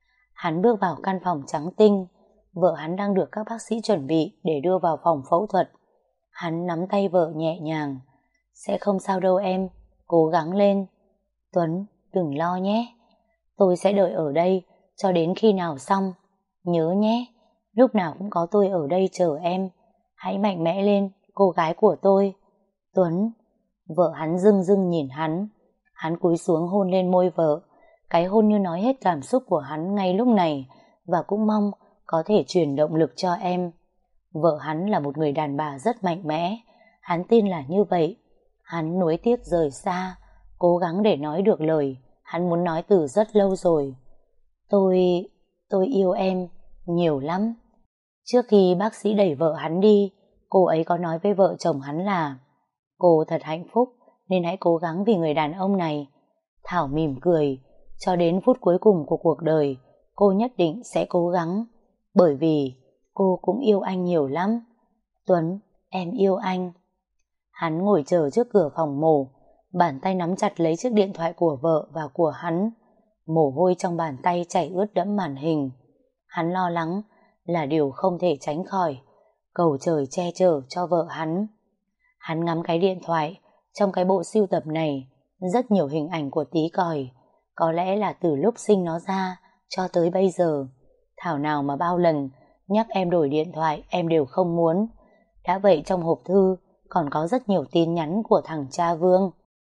Hắn bước vào căn phòng trắng tinh. Vợ hắn đang được các bác sĩ chuẩn bị để đưa vào phòng phẫu thuật. Hắn nắm tay vợ nhẹ nhàng. Sẽ không sao đâu em, cố gắng lên. Tuấn, đừng lo nhé. Tôi sẽ đợi ở đây cho đến khi nào xong. Nhớ nhé, lúc nào cũng có tôi ở đây chờ em. Hãy mạnh mẽ lên, cô gái của tôi. Tuấn. Vợ hắn rưng rưng nhìn hắn. Hắn cúi xuống hôn lên môi vợ. Cái hôn như nói hết cảm xúc của hắn ngay lúc này, và cũng mong có thể truyền động lực cho em. Vợ hắn là một người đàn bà rất mạnh mẽ. Hắn tin là như vậy. Hắn nuối tiếc rời xa, cố gắng để nói được lời hắn muốn nói từ rất lâu rồi. Tôi... tôi yêu em nhiều lắm. Trước khi bác sĩ đẩy vợ hắn đi, cô ấy có nói với vợ chồng hắn là cô thật hạnh phúc nên hãy cố gắng vì người đàn ông này. Thảo mỉm cười. Cho đến phút cuối cùng của cuộc đời, cô nhất định sẽ cố gắng, bởi vì cô cũng yêu anh nhiều lắm. Tuấn, em yêu anh. Hắn ngồi chờ trước cửa phòng mổ, bàn tay nắm chặt lấy chiếc điện thoại của vợ và của hắn. Mồ hôi trong bàn tay chảy ướt đẫm màn hình. Hắn lo lắng là điều không thể tránh khỏi, cầu trời che chở cho vợ hắn. Hắn ngắm cái điện thoại. Trong cái bộ sưu tập này rất nhiều hình ảnh của tí còi. Có lẽ là từ lúc sinh nó ra cho tới bây giờ. Thảo nào mà bao lần nhắc em đổi điện thoại em đều không muốn. Đã vậy trong hộp thư còn có rất nhiều tin nhắn của thằng cha Vương.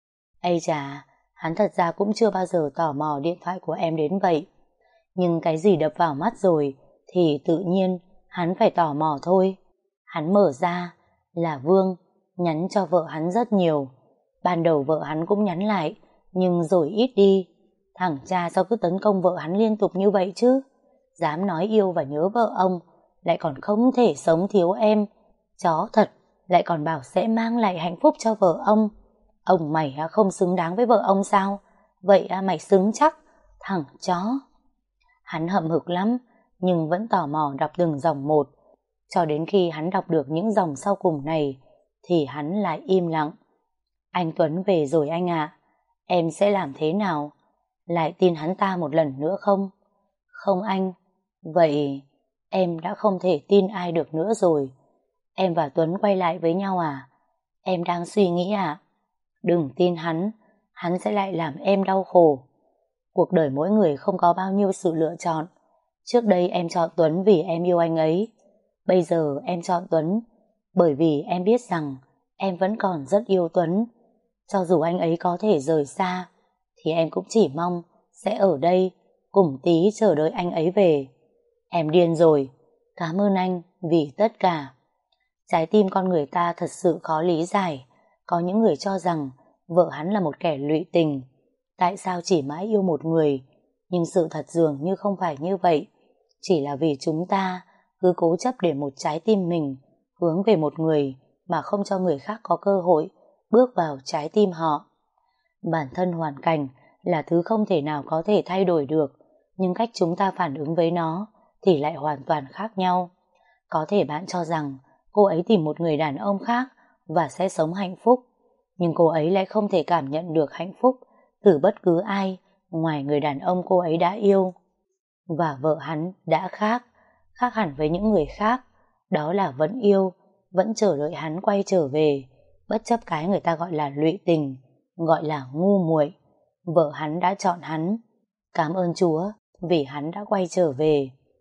Ây chà, hắn thật ra cũng chưa bao giờ tò mò điện thoại của em đến vậy. Nhưng cái gì đập vào mắt rồi thì tự nhiên hắn phải tò mò thôi. Hắn mở ra là Vương nhắn cho vợ hắn rất nhiều. Ban đầu vợ hắn cũng nhắn lại, nhưng rồi ít đi. Thằng cha sao cứ tấn công vợ hắn liên tục như vậy chứ? Dám nói yêu và nhớ vợ ông, lại còn không thể sống thiếu em. Chó thật, lại còn bảo sẽ mang lại hạnh phúc cho vợ ông. Ông mày không xứng đáng với vợ ông sao? Vậy mày xứng chắc, thằng chó. Hắn hậm hực lắm, nhưng vẫn tò mò đọc từng dòng một. Cho đến khi hắn đọc được những dòng sau cùng này, thì hắn lại im lặng. Anh Tuấn về rồi anh ạ. Em sẽ làm thế nào? Lại tin hắn ta một lần nữa không? Không anh. Vậy em đã không thể tin ai được nữa rồi. Em và Tuấn quay lại với nhau à? Em đang suy nghĩ à? Đừng tin hắn. Hắn sẽ lại làm em đau khổ. Cuộc đời mỗi người không có bao nhiêu sự lựa chọn. Trước đây em chọn Tuấn vì em yêu anh ấy. Bây giờ em chọn Tuấn bởi vì em biết rằng em vẫn còn rất yêu Tuấn. Cho dù anh ấy có thể rời xa, thì em cũng chỉ mong sẽ ở đây cùng tí chờ đợi anh ấy về. Em điên rồi. Cảm ơn anh vì tất cả. Trái tim con người ta thật sự khó lý giải. Có những người cho rằng vợ hắn là một kẻ lụy tình. Tại sao chỉ mãi yêu một người? Nhưng sự thật dường như không phải như vậy. Chỉ là vì chúng ta cứ cố chấp để một trái tim mình hướng về một người mà không cho người khác có cơ hội bước vào trái tim họ. Bản thân hoàn cảnh là thứ không thể nào có thể thay đổi được, nhưng cách chúng ta phản ứng với nó thì lại hoàn toàn khác nhau. Có thể bạn cho rằng cô ấy tìm một người đàn ông khác và sẽ sống hạnh phúc, nhưng cô ấy lại không thể cảm nhận được hạnh phúc từ bất cứ ai ngoài người đàn ông cô ấy đã yêu. Và vợ hắn đã khác, khác hẳn với những người khác. Đó là vẫn yêu, vẫn chờ đợi hắn quay trở về, bất chấp cái người ta gọi là lụy tình, gọi là ngu muội. Vợ hắn đã chọn hắn. Cảm ơn Chúa vì hắn đã quay trở về.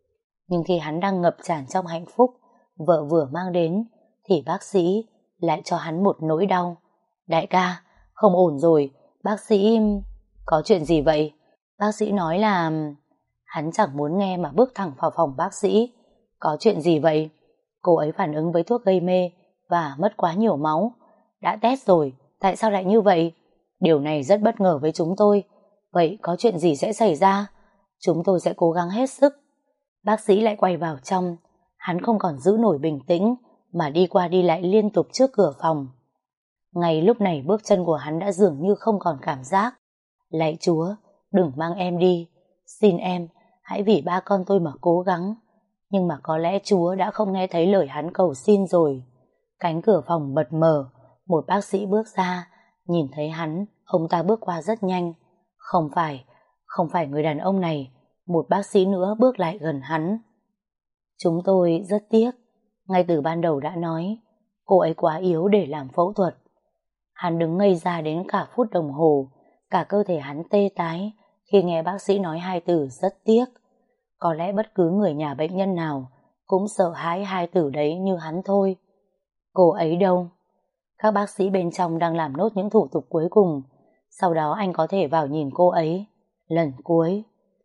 Nhưng khi hắn đang ngập tràn trong hạnh phúc vợ vừa mang đến, thì bác sĩ lại cho hắn một nỗi đau. Đại ca, không ổn rồi, bác sĩ... Có chuyện gì vậy? Bác sĩ nói là... Hắn chẳng muốn nghe mà bước thẳng vào phòng bác sĩ. Có chuyện gì vậy? Cô ấy phản ứng với thuốc gây mê và mất quá nhiều máu. Đã test rồi, tại sao lại như vậy? Điều này rất bất ngờ với chúng tôi. Vậy có chuyện gì sẽ xảy ra? Chúng tôi sẽ cố gắng hết sức. Bác sĩ lại quay vào trong. Hắn không còn giữ nổi bình tĩnh mà đi qua đi lại liên tục trước cửa phòng. Ngay lúc này bước chân của hắn đã dường như không còn cảm giác. Lạy Chúa, đừng mang em đi. Xin em, hãy vì ba con tôi mà cố gắng. Nhưng mà có lẽ Chúa đã không nghe thấy lời hắn cầu xin rồi. Cánh cửa phòng bật mở, một bác sĩ bước ra. Nhìn thấy hắn, ông ta bước qua rất nhanh. Không phải, không phải người đàn ông này. Một bác sĩ nữa bước lại gần hắn. Chúng tôi rất tiếc, ngay từ ban đầu đã nói cô ấy quá yếu để làm phẫu thuật. Hắn đứng ngây ra đến cả phút đồng hồ, cả cơ thể hắn tê tái khi nghe bác sĩ nói hai từ rất tiếc. Có lẽ bất cứ người nhà bệnh nhân nào cũng sợ hãi hai từ đấy như hắn thôi. Cô ấy đâu? Các bác sĩ bên trong đang làm nốt những thủ tục cuối cùng, sau đó anh có thể vào nhìn cô ấy lần cuối.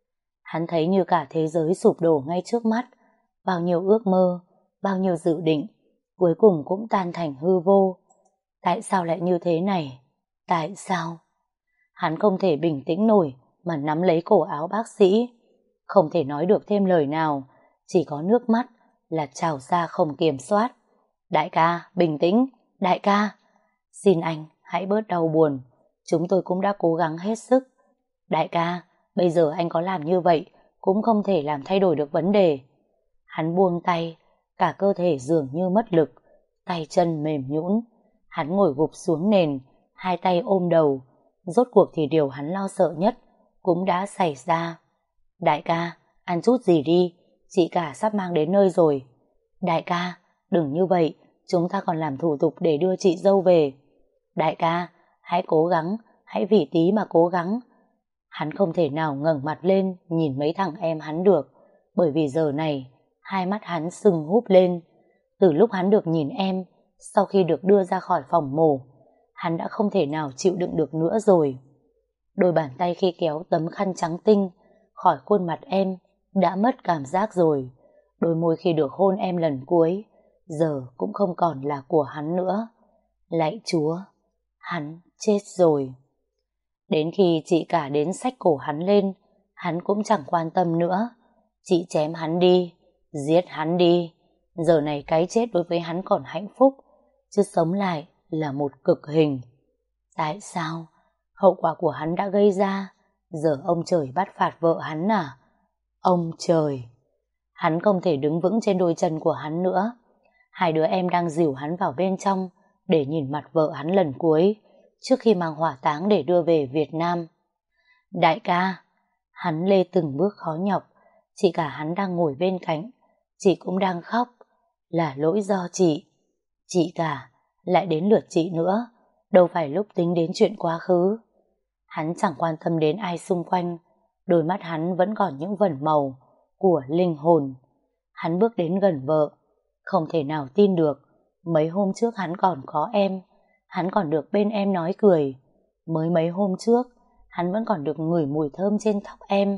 Hắn thấy như cả thế giới sụp đổ ngay trước mắt. Bao nhiêu ước mơ, bao nhiêu dự định cuối cùng cũng tan thành hư vô. Tại sao lại như thế này? Tại sao? Hắn không thể bình tĩnh nổi mà nắm lấy cổ áo bác sĩ. Không thể nói được thêm lời nào, chỉ có nước mắt là trào ra không kiểm soát. Đại ca, bình tĩnh, đại ca. Xin anh, hãy bớt đau buồn. Chúng tôi cũng đã cố gắng hết sức. Đại ca, bây giờ anh có làm như vậy cũng không thể làm thay đổi được vấn đề. Hắn buông tay, cả cơ thể dường như mất lực, tay chân mềm nhũn. Hắn ngồi gục xuống nền, hai tay ôm đầu. Rốt cuộc thì điều hắn lo sợ nhất cũng đã xảy ra. Đại ca, ăn chút gì đi, chị cả sắp mang đến nơi rồi. Đại ca, đừng như vậy, chúng ta còn làm thủ tục để đưa chị dâu về. Đại ca, hãy cố gắng, hãy vì tí mà cố gắng. Hắn không thể nào ngẩng mặt lên nhìn mấy thằng em hắn được, bởi vì giờ này hai mắt hắn sưng húp lên. Từ lúc hắn được nhìn em, sau khi được đưa ra khỏi phòng mổ, hắn đã không thể nào chịu đựng được nữa rồi. Đôi bàn tay khi kéo tấm khăn trắng tinh khỏi khuôn mặt em đã mất cảm giác rồi. Đôi môi khi được hôn em lần cuối giờ cũng không còn là của hắn nữa. Lạy Chúa, hắn chết rồi. Đến khi chị cả đến xách cổ hắn lên, hắn cũng chẳng quan tâm nữa. Chị chém hắn đi, giết hắn đi. Giờ này cái chết đối với hắn còn hạnh phúc, chứ sống lại là một cực hình. Tại sao? Hậu quả của hắn đã gây ra, giờ ông trời bắt phạt vợ hắn à? Ông trời! Hắn không thể đứng vững trên đôi chân của hắn nữa. Hai đứa em đang dìu hắn vào bên trong để nhìn mặt vợ hắn lần cuối trước khi mang hỏa táng để đưa về Việt Nam. Đại ca! Hắn lê từng bước khó nhọc. Chị cả hắn đang ngồi bên cạnh, chị cũng đang khóc. Là lỗi do chị. Chị cả, lại đến lượt chị nữa. Đâu phải lúc tính đến chuyện quá khứ. Hắn chẳng quan tâm đến ai xung quanh. Đôi mắt hắn vẫn còn những vẩn màu của linh hồn. Hắn bước đến gần vợ, không thể nào tin được. Mấy hôm trước hắn còn có em, hắn còn được bên em nói cười. Mới mấy hôm trước hắn vẫn còn được ngửi mùi thơm trên tóc em,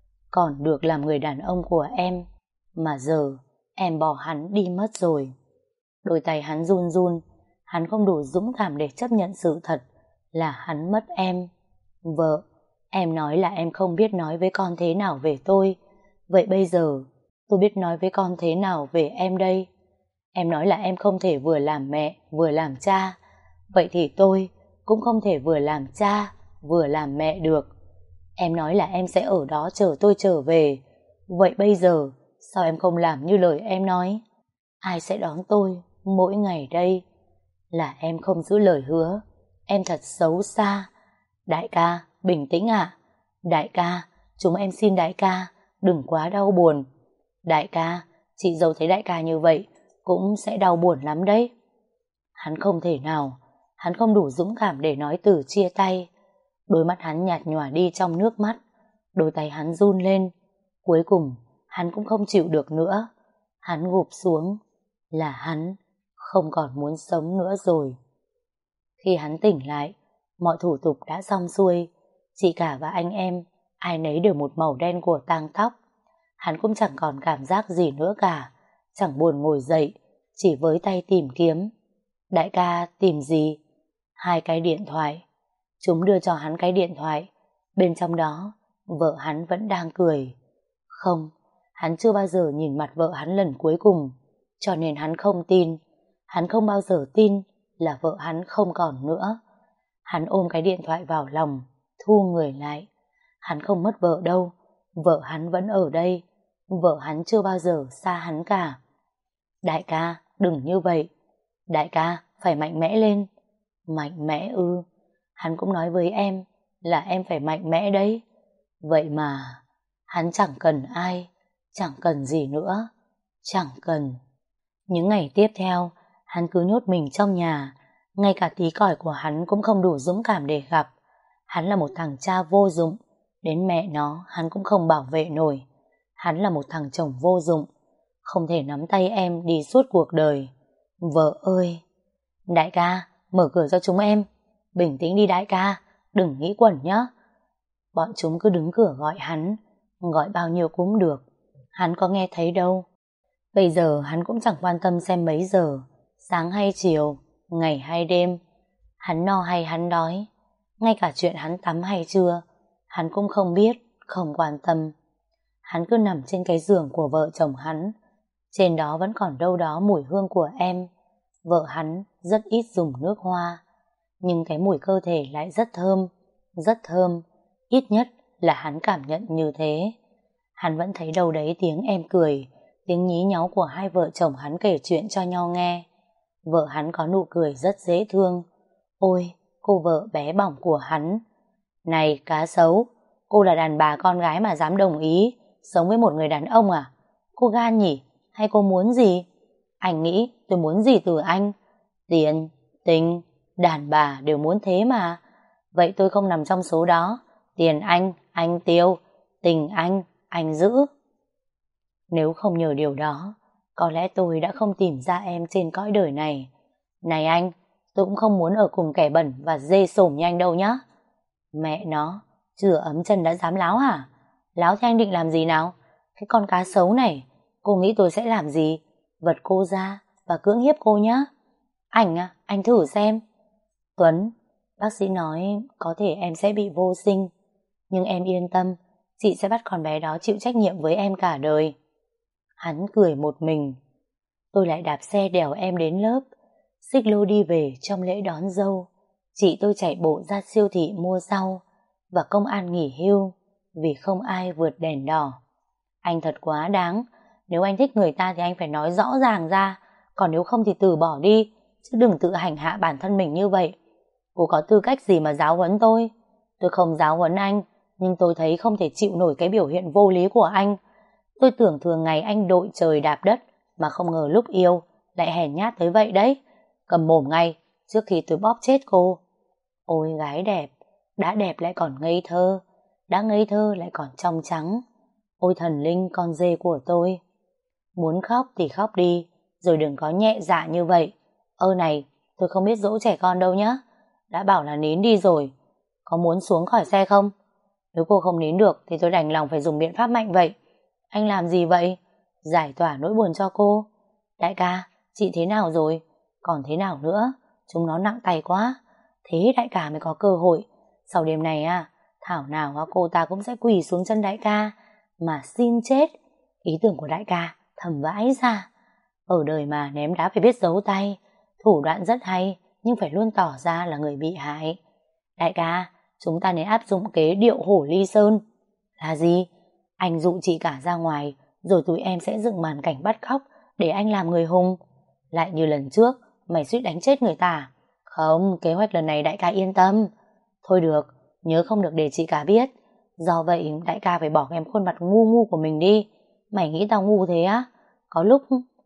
còn được làm người đàn ông của em. Mà giờ em bỏ hắn đi mất rồi. Đôi tay hắn run run. Hắn không đủ dũng cảm để chấp nhận sự thật là hắn mất em. Vợ, em nói là em không biết nói với con thế nào về tôi. Vậy bây giờ tôi biết nói với con thế nào về em đây? Em nói là em không thể vừa làm mẹ vừa làm cha. Vậy thì tôi cũng không thể vừa làm cha vừa làm mẹ được. Em nói là em sẽ ở đó chờ tôi trở về. Vậy bây giờ sao em không làm như lời em nói? Ai sẽ đón tôi mỗi ngày đây? Là em không giữ lời hứa. Em thật xấu xa. Đại ca, bình tĩnh ạ. Đại ca, chúng em xin đại ca đừng quá đau buồn. Đại ca, chị dâu thấy đại ca như vậy cũng sẽ đau buồn lắm đấy. Hắn không thể nào, hắn không đủ dũng cảm để nói từ chia tay. Đôi mắt hắn nhạt nhòa đi trong nước mắt, đôi tay hắn run lên. Cuối cùng hắn cũng không chịu được nữa. Hắn gục xuống, là hắn không còn muốn sống nữa rồi. Khi hắn tỉnh lại, mọi thủ tục đã xong xuôi. Chị cả và anh em, ai nấy đều một màu đen của tang tóc. Hắn cũng chẳng còn cảm giác gì nữa cả, chẳng buồn ngồi dậy, chỉ với tay tìm kiếm. Đại ca tìm gì? Hai cái điện thoại. Chúng đưa cho hắn cái điện thoại. Bên trong đó, vợ hắn vẫn đang cười. Không, hắn chưa bao giờ nhìn mặt vợ hắn lần cuối cùng, cho nên hắn không tin. Hắn không bao giờ tin là vợ hắn không còn nữa. Hắn ôm cái điện thoại vào lòng, thu người lại. Hắn không mất vợ đâu, vợ hắn vẫn ở đây. Vợ hắn chưa bao giờ xa hắn cả. Đại ca, đừng như vậy. Đại ca, phải mạnh mẽ lên. Mạnh mẽ ư? Hắn cũng nói với em là em phải mạnh mẽ đấy. Vậy mà hắn chẳng cần ai, chẳng cần gì nữa, chẳng cần. Những ngày tiếp theo, hắn cứ nhốt mình trong nhà. Ngay cả tí còi của hắn cũng không đủ dũng cảm để gặp. Hắn là một thằng cha vô dụng, đến mẹ nó hắn cũng không bảo vệ nổi. Hắn là một thằng chồng vô dụng, không thể nắm tay em đi suốt cuộc đời. Vợ ơi! Đại ca, mở cửa cho chúng em. Bình tĩnh đi đại ca, đừng nghĩ quẩn nhá. Bọn chúng cứ đứng cửa gọi hắn, gọi bao nhiêu cũng được. Hắn có nghe thấy đâu. Bây giờ hắn cũng chẳng quan tâm xem mấy giờ, sáng hay chiều, ngày hay đêm. Hắn no hay hắn đói, ngay cả chuyện hắn tắm hay chưa, hắn cũng không biết, không quan tâm. Hắn cứ nằm trên cái giường của vợ chồng hắn. Trên đó vẫn còn đâu đó mùi hương của em. Vợ hắn rất ít dùng nước hoa, nhưng cái mùi cơ thể lại rất thơm, rất thơm. Ít nhất là hắn cảm nhận như thế. Hắn vẫn thấy đâu đấy tiếng em cười, tiếng nhí nháo của hai vợ chồng hắn kể chuyện cho nhau nghe. Vợ hắn có nụ cười rất dễ thương. Ôi, cô vợ bé bỏng của hắn. Này cá sấu, cô là đàn bà con gái mà dám đồng ý sống với một người đàn ông à? Cô gan nhỉ? Hay cô muốn gì? Anh nghĩ tôi muốn gì từ anh? Tiền, tình, đàn bà đều muốn thế mà. Vậy tôi không nằm trong số đó. Tiền anh, anh tiêu. Tình anh, anh giữ. Nếu không nhờ điều đó, có lẽ tôi đã không tìm ra em trên cõi đời này. Này anh, tôi cũng không muốn ở cùng kẻ bẩn và dê sổm như anh đâu nhá. Mẹ nó, chưa ấm chân đã dám láo hả? Láo thì anh định làm gì nào? Cái con cá sấu này, cô nghĩ tôi sẽ làm gì? Vật cô ra và cưỡng hiếp cô nhá. Anh à, anh thử xem. Tuấn, bác sĩ nói có thể em sẽ bị vô sinh. Nhưng em yên tâm, chị sẽ bắt con bé đó chịu trách nhiệm với em cả đời. Hắn cười một mình. Tôi lại đạp xe đèo em đến lớp, xích lô đi về trong lễ đón dâu. Chị tôi chạy bộ ra siêu thị mua rau, và công an nghỉ hưu vì không ai vượt đèn đỏ. Anh thật quá đáng. Nếu anh thích người ta thì anh phải nói rõ ràng ra, còn nếu không thì từ bỏ đi, chứ đừng tự hành hạ bản thân mình như vậy. Cô có tư cách gì mà giáo huấn tôi? Tôi không giáo huấn anh, nhưng tôi thấy không thể chịu nổi cái biểu hiện vô lý của anh. Tôi tưởng thường ngày anh đội trời đạp đất, mà không ngờ lúc yêu lại hèn nhát tới vậy đấy. Cầm mồm ngay trước khi tôi bóp chết cô. Ôi gái đẹp, đã đẹp lại còn ngây thơ, đã ngây thơ lại còn trong trắng. Ôi thần linh con dê của tôi. Muốn khóc thì khóc đi, rồi đừng có nhẹ dạ như vậy. Ơ này, tôi không biết dỗ trẻ con đâu nhá. Đã bảo là nín đi rồi. Có muốn xuống khỏi xe không? Nếu cô không nín được thì tôi đành lòng phải dùng biện pháp mạnh vậy. Anh làm gì vậy? Giải tỏa nỗi buồn cho cô. Đại ca, chị thế nào rồi? Còn thế nào nữa? Chúng nó nặng tay quá. Thế đại ca mới có cơ hội. Sau đêm này à, thảo nào cô ta cũng sẽ quỳ xuống chân đại ca mà xin chết. Ý tưởng của đại ca thầm vãi ra. Ở đời mà ném đá phải biết giấu tay. Thủ đoạn rất hay, nhưng phải luôn tỏ ra là người bị hại. Đại ca, chúng ta nên áp dụng kế điệu hổ ly sơn. Là gì? Anh dụ chị cả ra ngoài, rồi tụi em sẽ dựng màn cảnh bắt cóc để anh làm người hùng. Lại như lần trước, mày suýt đánh chết người ta. Không, kế hoạch lần này đại ca yên tâm. Thôi được, nhớ không được để chị cả biết. Do vậy đại ca phải bỏ em khuôn mặt ngu ngu của mình đi. Mày nghĩ tao ngu thế á? Có lúc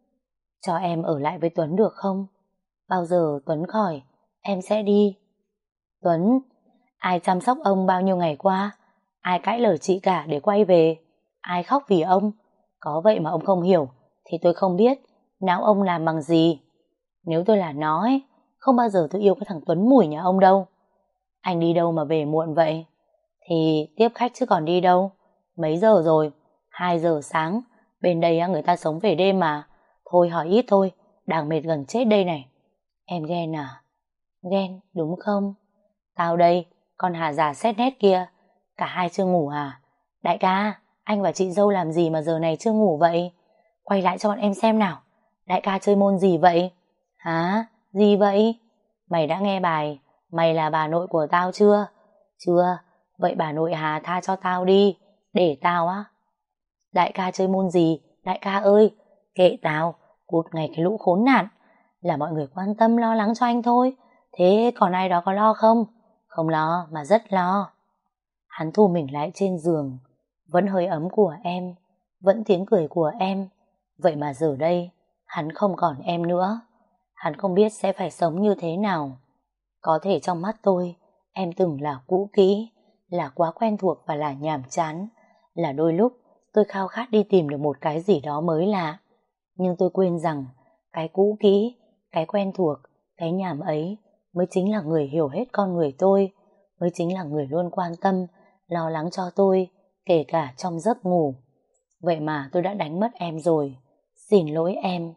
cho em ở lại với Tuấn được không? Bao giờ Tuấn khỏi, em sẽ đi. Tuấn, ai chăm sóc ông bao nhiêu ngày qua? Ai cãi lời chị cả để quay về? Ai khóc vì ông? Có vậy mà ông không hiểu, thì tôi không biết não ông làm bằng gì. Nếu tôi là nó ấy, không bao giờ tôi yêu cái thằng Tuấn Mùi nhà ông đâu. Anh đi đâu mà về muộn vậy? Thì tiếp khách chứ còn đi đâu. Mấy giờ rồi? Hai giờ sáng. Bên đây á, người ta sống về đêm mà. Thôi hỏi ít thôi, đang mệt gần chết đây này. Em ghen à? Ghen, đúng không? Tao đây, con Hà già xét nét kia. Cả hai chưa ngủ à? Đại ca, anh và chị dâu làm gì mà giờ này chưa ngủ vậy? Quay lại cho bọn em xem nào. Đại ca chơi môn gì vậy? Hả? Gì vậy? Mày đã nghe bài Mày là bà nội của tao chưa? Chưa? Vậy bà nội Hà tha cho tao đi. Để tao á. Đại ca chơi môn gì? Đại ca ơi! Kệ tao, cút ngay cái lũ khốn nạn. Là mọi người quan tâm lo lắng cho anh thôi. Thế còn ai đó có lo không? Không lo, mà rất lo. Hắn thu mình lại trên giường. Vẫn hơi ấm của em, vẫn tiếng cười của em. Vậy mà giờ đây, hắn không còn em nữa. Hắn không biết sẽ phải sống như thế nào. Có thể trong mắt tôi, em từng là cũ kỹ, là quá quen thuộc và là nhàm chán. Là đôi lúc tôi khao khát đi tìm được một cái gì đó mới lạ. Nhưng tôi quên rằng cái cũ kỹ, cái quen thuộc, cái nhàm ấy mới chính là người hiểu hết con người tôi, mới chính là người luôn quan tâm, lo lắng cho tôi, kể cả trong giấc ngủ. Vậy mà tôi đã đánh mất em rồi. Xin lỗi em.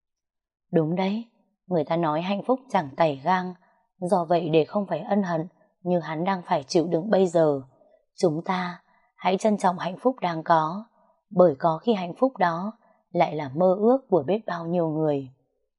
Đúng đấy, người ta nói hạnh phúc chẳng tẩy gang. Do vậy để không phải ân hận như hắn đang phải chịu đựng bây giờ, chúng ta hãy trân trọng hạnh phúc đang có, bởi có khi hạnh phúc đó lại là mơ ước của biết bao nhiêu người.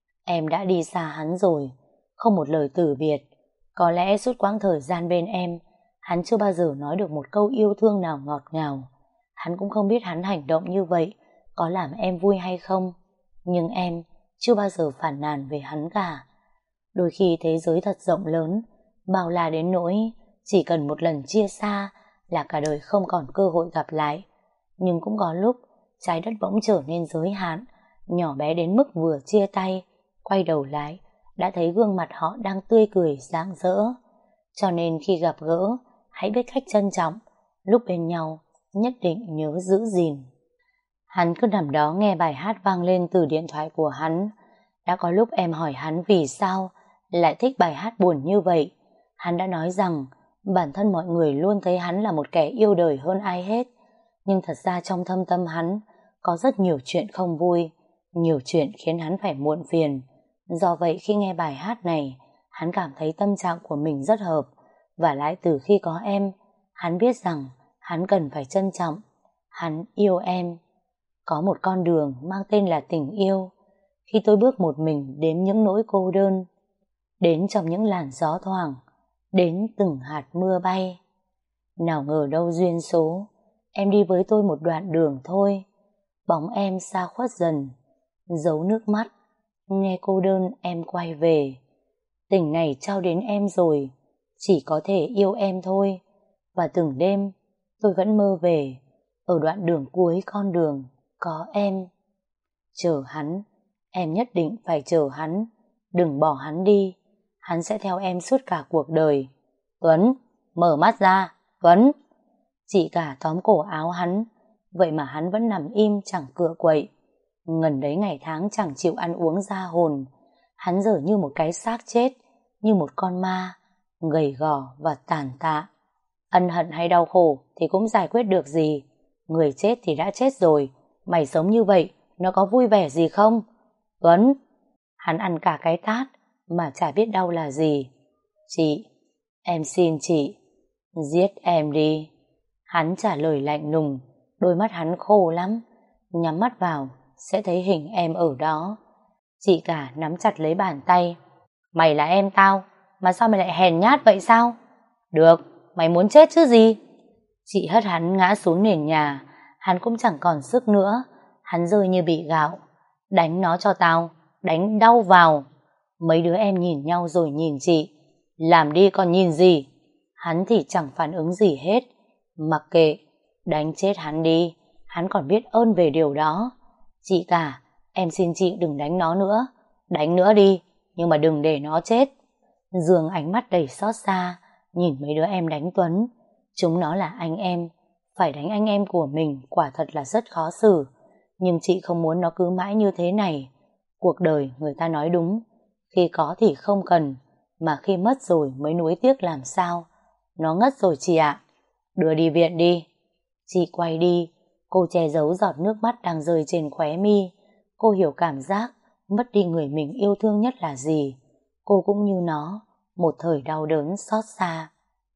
Em đã đi xa hắn rồi, không một lời từ biệt. Có lẽ suốt quãng thời gian bên em, hắn chưa bao giờ nói được một câu yêu thương nào ngọt ngào. Hắn cũng không biết hắn hành động như vậy có làm em vui hay không. Nhưng em chưa bao giờ phản nàn về hắn cả. Đôi khi thế giới thật rộng lớn, bao la đến nỗi chỉ cần một lần chia xa là cả đời không còn cơ hội gặp lại. Nhưng cũng có lúc trái đất bỗng trở nên giới hạn, nhỏ bé đến mức vừa chia tay, quay đầu lại đã thấy gương mặt họ đang tươi cười rạng rỡ. Cho nên khi gặp gỡ, hãy biết cách trân trọng, lúc bên nhau nhất định nhớ giữ gìn. Hắn cứ nằm đó nghe bài hát vang lên từ điện thoại của hắn. Đã có lúc em hỏi hắn vì sao lại thích bài hát buồn như vậy. Hắn đã nói rằng bản thân mọi người luôn thấy hắn là một kẻ yêu đời hơn ai hết. Nhưng thật ra trong thâm tâm hắn có rất nhiều chuyện không vui, nhiều chuyện khiến hắn phải muộn phiền. Do vậy khi nghe bài hát này, hắn cảm thấy tâm trạng của mình rất hợp. Và lại từ khi có em, hắn biết rằng hắn cần phải trân trọng. Hắn yêu em. Có một con đường mang tên là tình yêu. Khi tôi bước một mình đến những nỗi cô đơn, đến trong những làn gió thoảng, đến từng hạt mưa bay. Nào ngờ đâu duyên số, em đi với tôi một đoạn đường thôi. Bóng em xa khuất dần, giấu nước mắt, nghe cô đơn em quay về. Tình này trao đến em rồi, chỉ có thể yêu em thôi. Và từng đêm tôi vẫn mơ về, ở đoạn đường cuối con đường có em. Chờ hắn, em nhất định phải chờ hắn, đừng bỏ hắn đi. Hắn sẽ theo em suốt cả cuộc đời. Tuấn, mở mắt ra, Tuấn. Chị cả tóm cổ áo hắn, vậy mà hắn vẫn nằm im chẳng cựa quậy. Ngần đấy ngày tháng chẳng chịu ăn uống ra hồn. Hắn giờ như một cái xác chết, như một con ma, gầy gò và tàn tạ. Ân hận hay đau khổ thì cũng giải quyết được gì. Người chết thì đã chết rồi, mày sống như vậy nó có vui vẻ gì không? Tuấn. Hắn ăn cả cái tát mà chả biết đau là gì. Chị, em xin chị, giết em đi. Hắn trả lời lạnh lùng, đôi mắt hắn khô lắm. Nhắm mắt vào sẽ thấy hình em ở đó. Chị cả nắm chặt lấy bàn tay. Mày là em tao, mà sao mày lại hèn nhát vậy sao? Được, mày muốn chết chứ gì? Chị hất hắn ngã xuống nền nhà. Hắn cũng chẳng còn sức nữa. Hắn rơi như bị gạo. Đánh nó cho tao, đánh đau vào. Mấy đứa em nhìn nhau rồi nhìn chị. Làm đi còn nhìn gì? Hắn thì chẳng phản ứng gì hết. Mặc kệ, đánh chết hắn đi. Hắn còn biết ơn về điều đó. Chị cả, em xin chị đừng đánh nó nữa. Đánh nữa đi, nhưng mà đừng để nó chết. Dương ánh mắt đầy xót xa, nhìn mấy đứa em đánh Tuấn. Chúng nó là anh em, phải đánh anh em của mình quả thật là rất khó xử. Nhưng chị không muốn nó cứ mãi như thế này. Cuộc đời người ta nói đúng, khi có thì không cần, mà khi mất rồi mới nuối tiếc làm sao. Nó ngất rồi chị ạ. Đưa đi viện đi. Chị quay đi, cô che giấu giọt nước mắt đang rơi trên khóe mi. Cô hiểu cảm giác mất đi người mình yêu thương nhất là gì. Cô cũng như nó, một thời đau đớn xót xa.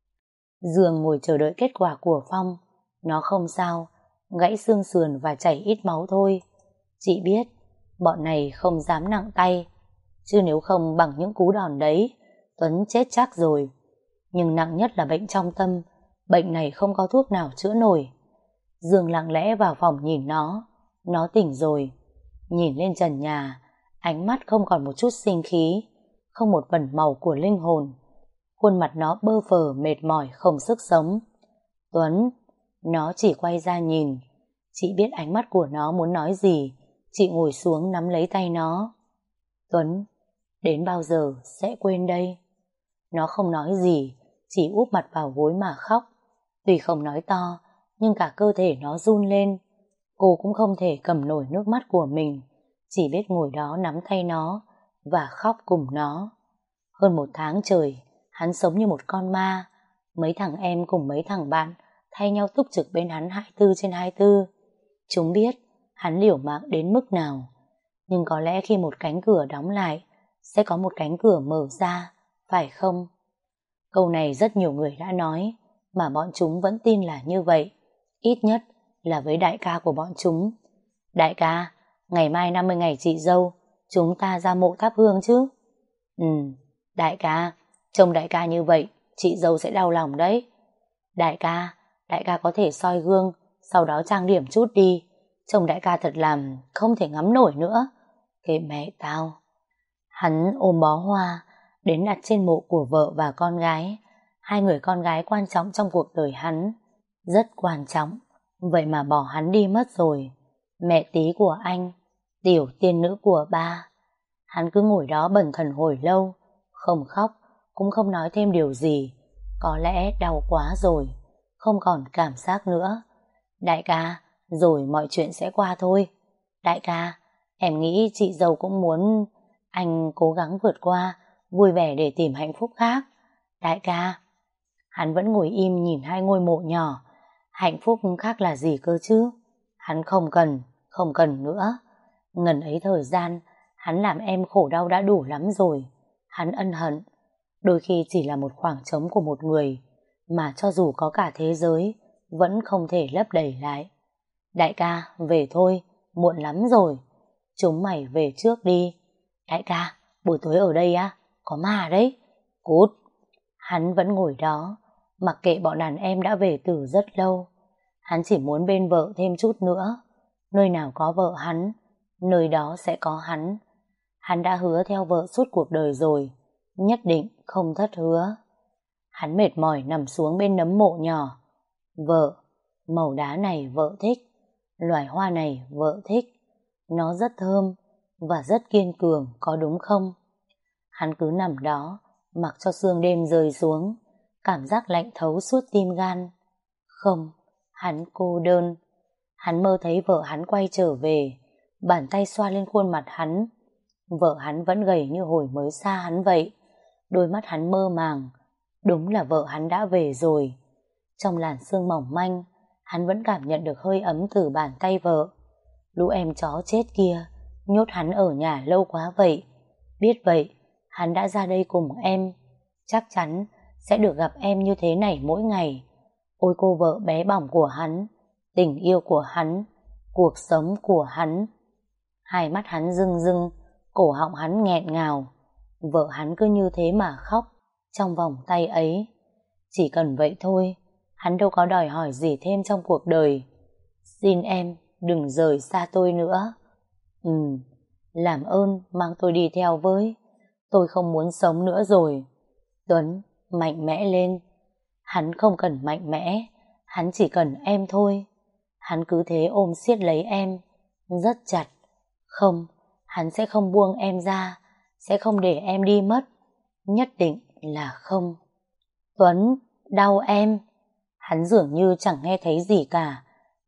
Dương ngồi chờ đợi kết quả của Phong. Nó không sao, gãy xương sườn và chảy ít máu thôi. Chị biết, bọn này không dám nặng tay, chứ nếu không bằng những cú đòn đấy, Tuấn chết chắc rồi. Nhưng nặng nhất là bệnh trong tâm, bệnh này không có thuốc nào chữa nổi. Dương lặng lẽ vào phòng nhìn nó, nó tỉnh rồi. Nhìn lên trần nhà, ánh mắt không còn một chút sinh khí, không một vần màu của linh hồn. Khuôn mặt nó bơ phờ mệt mỏi không sức sống. Tuấn, nó chỉ quay ra nhìn. Chị biết ánh mắt của nó muốn nói gì. Chị ngồi xuống nắm lấy tay nó. Tuấn, đến bao giờ sẽ quên đây? Nó không nói gì, chỉ úp mặt vào gối mà khóc. Tuy không nói to, nhưng cả cơ thể nó run lên. Cô cũng không thể cầm nổi nước mắt của mình, chỉ biết ngồi đó nắm tay nó và khóc cùng nó. Hơn một tháng trời, hắn sống như một con ma. Mấy thằng em cùng mấy thằng bạn thay nhau túc trực bên hắn hai mươi bốn trên hai mươi bốn. Chúng biết hắn liều mạng đến mức nào. Nhưng có lẽ khi một cánh cửa đóng lại, sẽ có một cánh cửa mở ra, phải không? Câu này rất nhiều người đã nói, mà bọn chúng vẫn tin là như vậy. Ít nhất là với đại ca của bọn chúng. Đại ca, ngày mai năm mươi ngày chị dâu, chúng ta ra mộ thắp hương chứ? Ừ, đại ca, trông đại ca như vậy, chị dâu sẽ đau lòng đấy. Đại ca, đại ca có thể soi gương, sau đó trang điểm chút đi. Trông đại ca thật làm không thể ngắm nổi nữa. Kệ mẹ tao. Hắn ôm bó hoa, đến đặt trên mộ của vợ và con gái. Hai người con gái quan trọng trong cuộc đời hắn. Rất quan trọng. Vậy mà bỏ hắn đi mất rồi. Mẹ tí của anh, tiểu tiên nữ của ba. Hắn cứ ngồi đó bần thần hồi lâu, không khóc, cũng không nói thêm điều gì. Có lẽ đau quá rồi, không còn cảm giác nữa. Đại ca, rồi mọi chuyện sẽ qua thôi. Đại ca, em nghĩ chị dâu cũng muốn anh cố gắng vượt qua, vui vẻ để tìm hạnh phúc khác. Đại ca. Hắn vẫn ngồi im nhìn hai ngôi mộ nhỏ. Hạnh phúc khác là gì cơ chứ? Hắn không cần, không cần nữa. Ngần ấy thời gian, hắn làm em khổ đau đã đủ lắm rồi. Hắn ân hận. Đôi khi chỉ là một khoảng trống của một người, mà cho dù có cả thế giới, vẫn không thể lấp đầy lại. Đại ca, về thôi, muộn lắm rồi. Chúng mày về trước đi. Đại ca, buổi tối ở đây á, có ma đấy. Cút. Hắn vẫn ngồi đó, mặc kệ bọn đàn em đã về từ rất lâu. Hắn chỉ muốn bên vợ thêm chút nữa. Nơi nào có vợ hắn, nơi đó sẽ có hắn. Hắn đã hứa theo vợ suốt cuộc đời rồi, nhất định không thất hứa. Hắn mệt mỏi nằm xuống bên nấm mộ nhỏ. Vợ, màu đá này vợ thích, loài hoa này vợ thích. Nó rất thơm và rất kiên cường, có đúng không? Hắn cứ nằm đó, mặc cho sương đêm rơi xuống, cảm giác lạnh thấu suốt tim gan. Không, hắn cô đơn. Hắn mơ thấy vợ hắn quay trở về, bàn tay xoa lên khuôn mặt hắn. Vợ hắn vẫn gầy như hồi mới xa hắn vậy. Đôi mắt hắn mơ màng. Đúng là vợ hắn đã về rồi. Trong làn sương mỏng manh, hắn vẫn cảm nhận được hơi ấm từ bàn tay vợ. Lũ em chó chết kia nhốt hắn ở nhà lâu quá vậy. Biết vậy, hắn đã ra đây cùng em. Chắc chắn sẽ được gặp em như thế này mỗi ngày. Ôi cô vợ bé bỏng của hắn, tình yêu của hắn, cuộc sống của hắn. Hai mắt hắn rưng rưng, cổ họng hắn nghẹn ngào. Vợ hắn cứ như thế mà khóc trong vòng tay ấy. Chỉ cần vậy thôi, hắn đâu có đòi hỏi gì thêm trong cuộc đời. Xin em đừng rời xa tôi nữa. Ừ, làm ơn mang tôi đi theo với. Tôi không muốn sống nữa rồi. Tuấn, mạnh mẽ lên. Hắn không cần mạnh mẽ, hắn chỉ cần em thôi. Hắn cứ thế ôm siết lấy em, rất chặt. Không, hắn sẽ không buông em ra, sẽ không để em đi mất. Nhất định là không. Tuấn, đau em. Hắn dường như chẳng nghe thấy gì cả.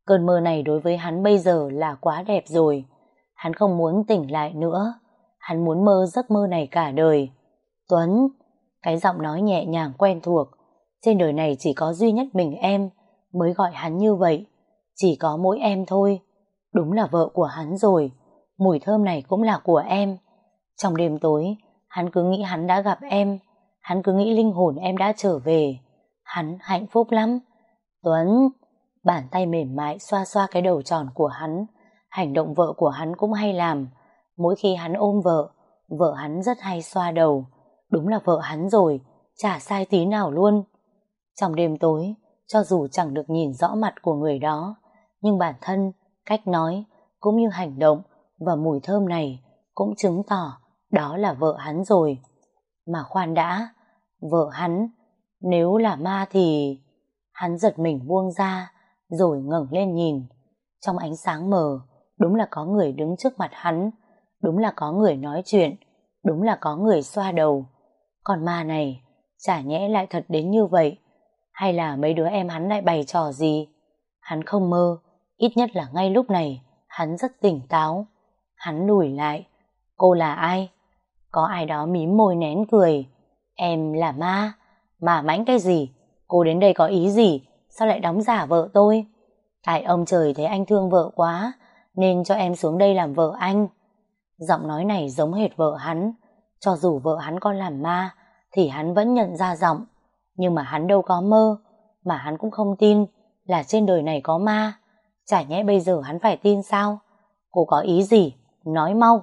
Cơn mơ này đối với hắn bây giờ là quá đẹp rồi. Hắn không muốn tỉnh lại nữa. Hắn muốn mơ giấc mơ này cả đời. Tuấn, cái giọng nói nhẹ nhàng quen thuộc. Trên đời này chỉ có duy nhất mình em mới gọi hắn như vậy. Chỉ có mỗi em thôi. Đúng là vợ của hắn rồi. Mùi thơm này cũng là của em. Trong đêm tối, hắn cứ nghĩ hắn đã gặp em. Hắn cứ nghĩ linh hồn em đã trở về. Hắn hạnh phúc lắm. Tuấn, bàn tay mềm mại xoa xoa cái đầu tròn của hắn. Hành động vợ của hắn cũng hay làm. Mỗi khi hắn ôm vợ, vợ hắn rất hay xoa đầu. Đúng là vợ hắn rồi, chả sai tí nào luôn. Trong đêm tối, cho dù chẳng được nhìn rõ mặt của người đó, nhưng bản thân, cách nói, cũng như hành động và mùi thơm này cũng chứng tỏ đó là vợ hắn rồi. Mà khoan đã, vợ hắn, nếu là ma thì... Hắn giật mình buông ra, rồi ngẩng lên nhìn. Trong ánh sáng mờ, đúng là có người đứng trước mặt hắn, đúng là có người nói chuyện, đúng là có người xoa đầu. Còn ma này, chả nhẽ lại thật đến như vậy? Hay là mấy đứa em hắn lại bày trò gì? Hắn không mơ, ít nhất là ngay lúc này, hắn rất tỉnh táo. Hắn lùi lại. Cô là ai? Có ai đó mím môi nén cười. Em là ma. Ma mãnh cái gì? Cô đến đây có ý gì? Sao lại đóng giả vợ tôi? Tại ông trời thấy anh thương vợ quá, nên cho em xuống đây làm vợ anh. Giọng nói này giống hệt vợ hắn. Cho dù vợ hắn có làm ma, thì hắn vẫn nhận ra giọng. Nhưng mà hắn đâu có mơ, mà hắn cũng không tin là trên đời này có ma. Chả nhẽ bây giờ hắn phải tin sao? Cô có ý gì? Nói mau.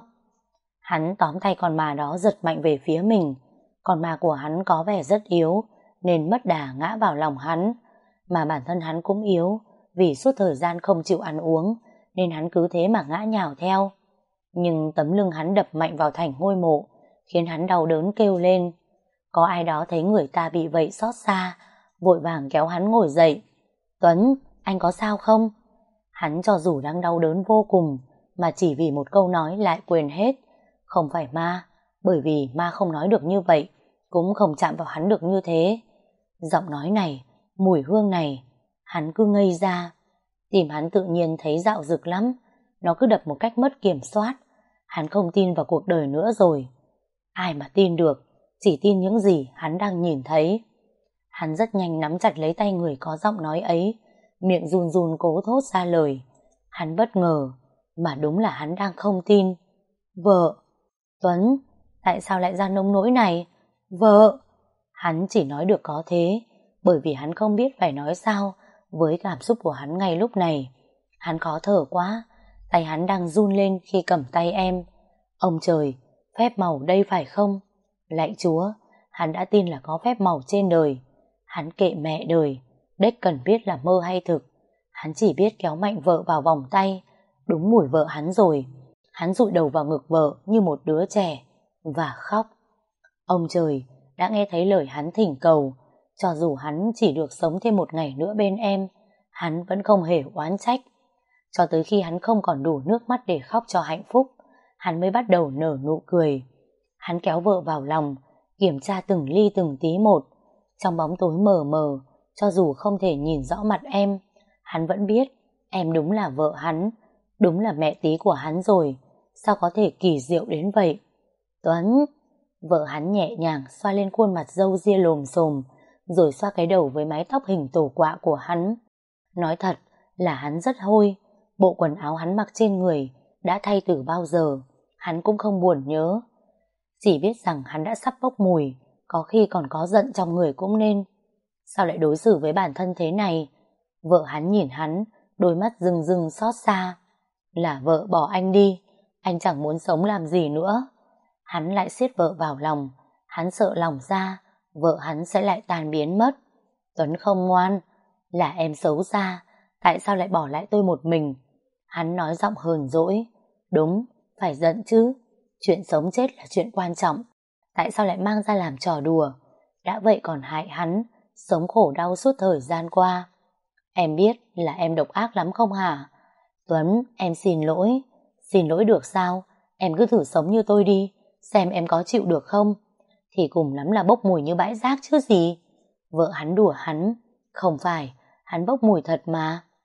Hắn tóm tay con ma đó giật mạnh về phía mình. Con ma của hắn có vẻ rất yếu, nên mất đà ngã vào lòng hắn. Mà bản thân hắn cũng yếu, vì suốt thời gian không chịu ăn uống, nên hắn cứ thế mà ngã nhào theo. Nhưng tấm lưng hắn đập mạnh vào thành ngôi mộ, khiến hắn đau đớn kêu lên. Có ai đó thấy người ta bị vậy xót xa, vội vàng kéo hắn ngồi dậy. Tuấn, anh có sao không? Hắn cho dù đang đau đớn vô cùng, mà chỉ vì một câu nói lại quên hết. Không phải ma, bởi vì ma không nói được như vậy, cũng không chạm vào hắn được như thế. Giọng nói này, mùi hương này, hắn cứ ngây ra. Tim hắn tự nhiên thấy dạo dực lắm, nó cứ đập một cách mất kiểm soát. Hắn không tin vào cuộc đời nữa rồi. Ai mà tin được, chỉ tin những gì hắn đang nhìn thấy. Hắn rất nhanh nắm chặt lấy tay người có giọng nói ấy, miệng run run cố thốt ra lời. Hắn bất ngờ, mà đúng là hắn đang không tin. Vợ! Tuấn, tại sao lại ra nông nỗi này? Vợ! Hắn chỉ nói được có thế, bởi vì hắn không biết phải nói sao với cảm xúc của hắn ngay lúc này. Hắn khó thở quá, tay hắn đang run lên khi cầm tay em. Ông trời, phép màu đây phải không? Lạy Chúa, hắn đã tin là có phép màu trên đời. Hắn kệ mẹ đời, đếch cần biết là mơ hay thực. Hắn chỉ biết kéo mạnh vợ vào vòng tay. Đúng mùi vợ hắn rồi. Hắn dụi đầu vào ngực vợ như một đứa trẻ và khóc. Ông trời đã nghe thấy lời hắn thỉnh cầu. Cho dù hắn chỉ được sống thêm một ngày nữa bên em, hắn vẫn không hề oán trách. Cho tới khi hắn không còn đủ nước mắt để khóc cho hạnh phúc, hắn mới bắt đầu nở nụ cười. Hắn kéo vợ vào lòng, kiểm tra từng ly từng tí một. Trong bóng tối mờ mờ, cho dù không thể nhìn rõ mặt em, hắn vẫn biết em đúng là vợ hắn, đúng là mẹ tí của hắn rồi. Sao có thể kỳ diệu đến vậy? Tuấn! Vợ hắn nhẹ nhàng xoa lên khuôn mặt râu ria lồm xồm, rồi xoa cái đầu với mái tóc hình tổ quạ của hắn. Nói thật là hắn rất hôi. Bộ quần áo hắn mặc trên người đã thay từ bao giờ, hắn cũng không buồn nhớ. Chỉ biết rằng hắn đã sắp bốc mùi, có khi còn có giận trong người cũng nên. Sao lại đối xử với bản thân thế này? Vợ hắn nhìn hắn, đôi mắt rưng rưng xót xa. Là vợ bỏ anh đi, anh chẳng muốn sống làm gì nữa. Hắn lại siết vợ vào lòng, hắn sợ lòng ra, vợ hắn sẽ lại tan biến mất. Tuấn không ngoan, là em xấu xa, tại sao lại bỏ lại tôi một mình? Hắn nói giọng hờn dỗi. Đúng, phải giận chứ. Chuyện sống chết là chuyện quan trọng. Tại sao lại mang ra làm trò đùa? Đã vậy còn hại hắn, sống khổ đau suốt thời gian qua. Em biết là em độc ác lắm không hả? Tuấn, em xin lỗi. Xin lỗi được sao? Em cứ thử sống như tôi đi, xem em có chịu được không? Thì cùng lắm là bốc mùi như bãi rác chứ gì. Vợ hắn đùa hắn. Không phải, hắn bốc mùi thật mà.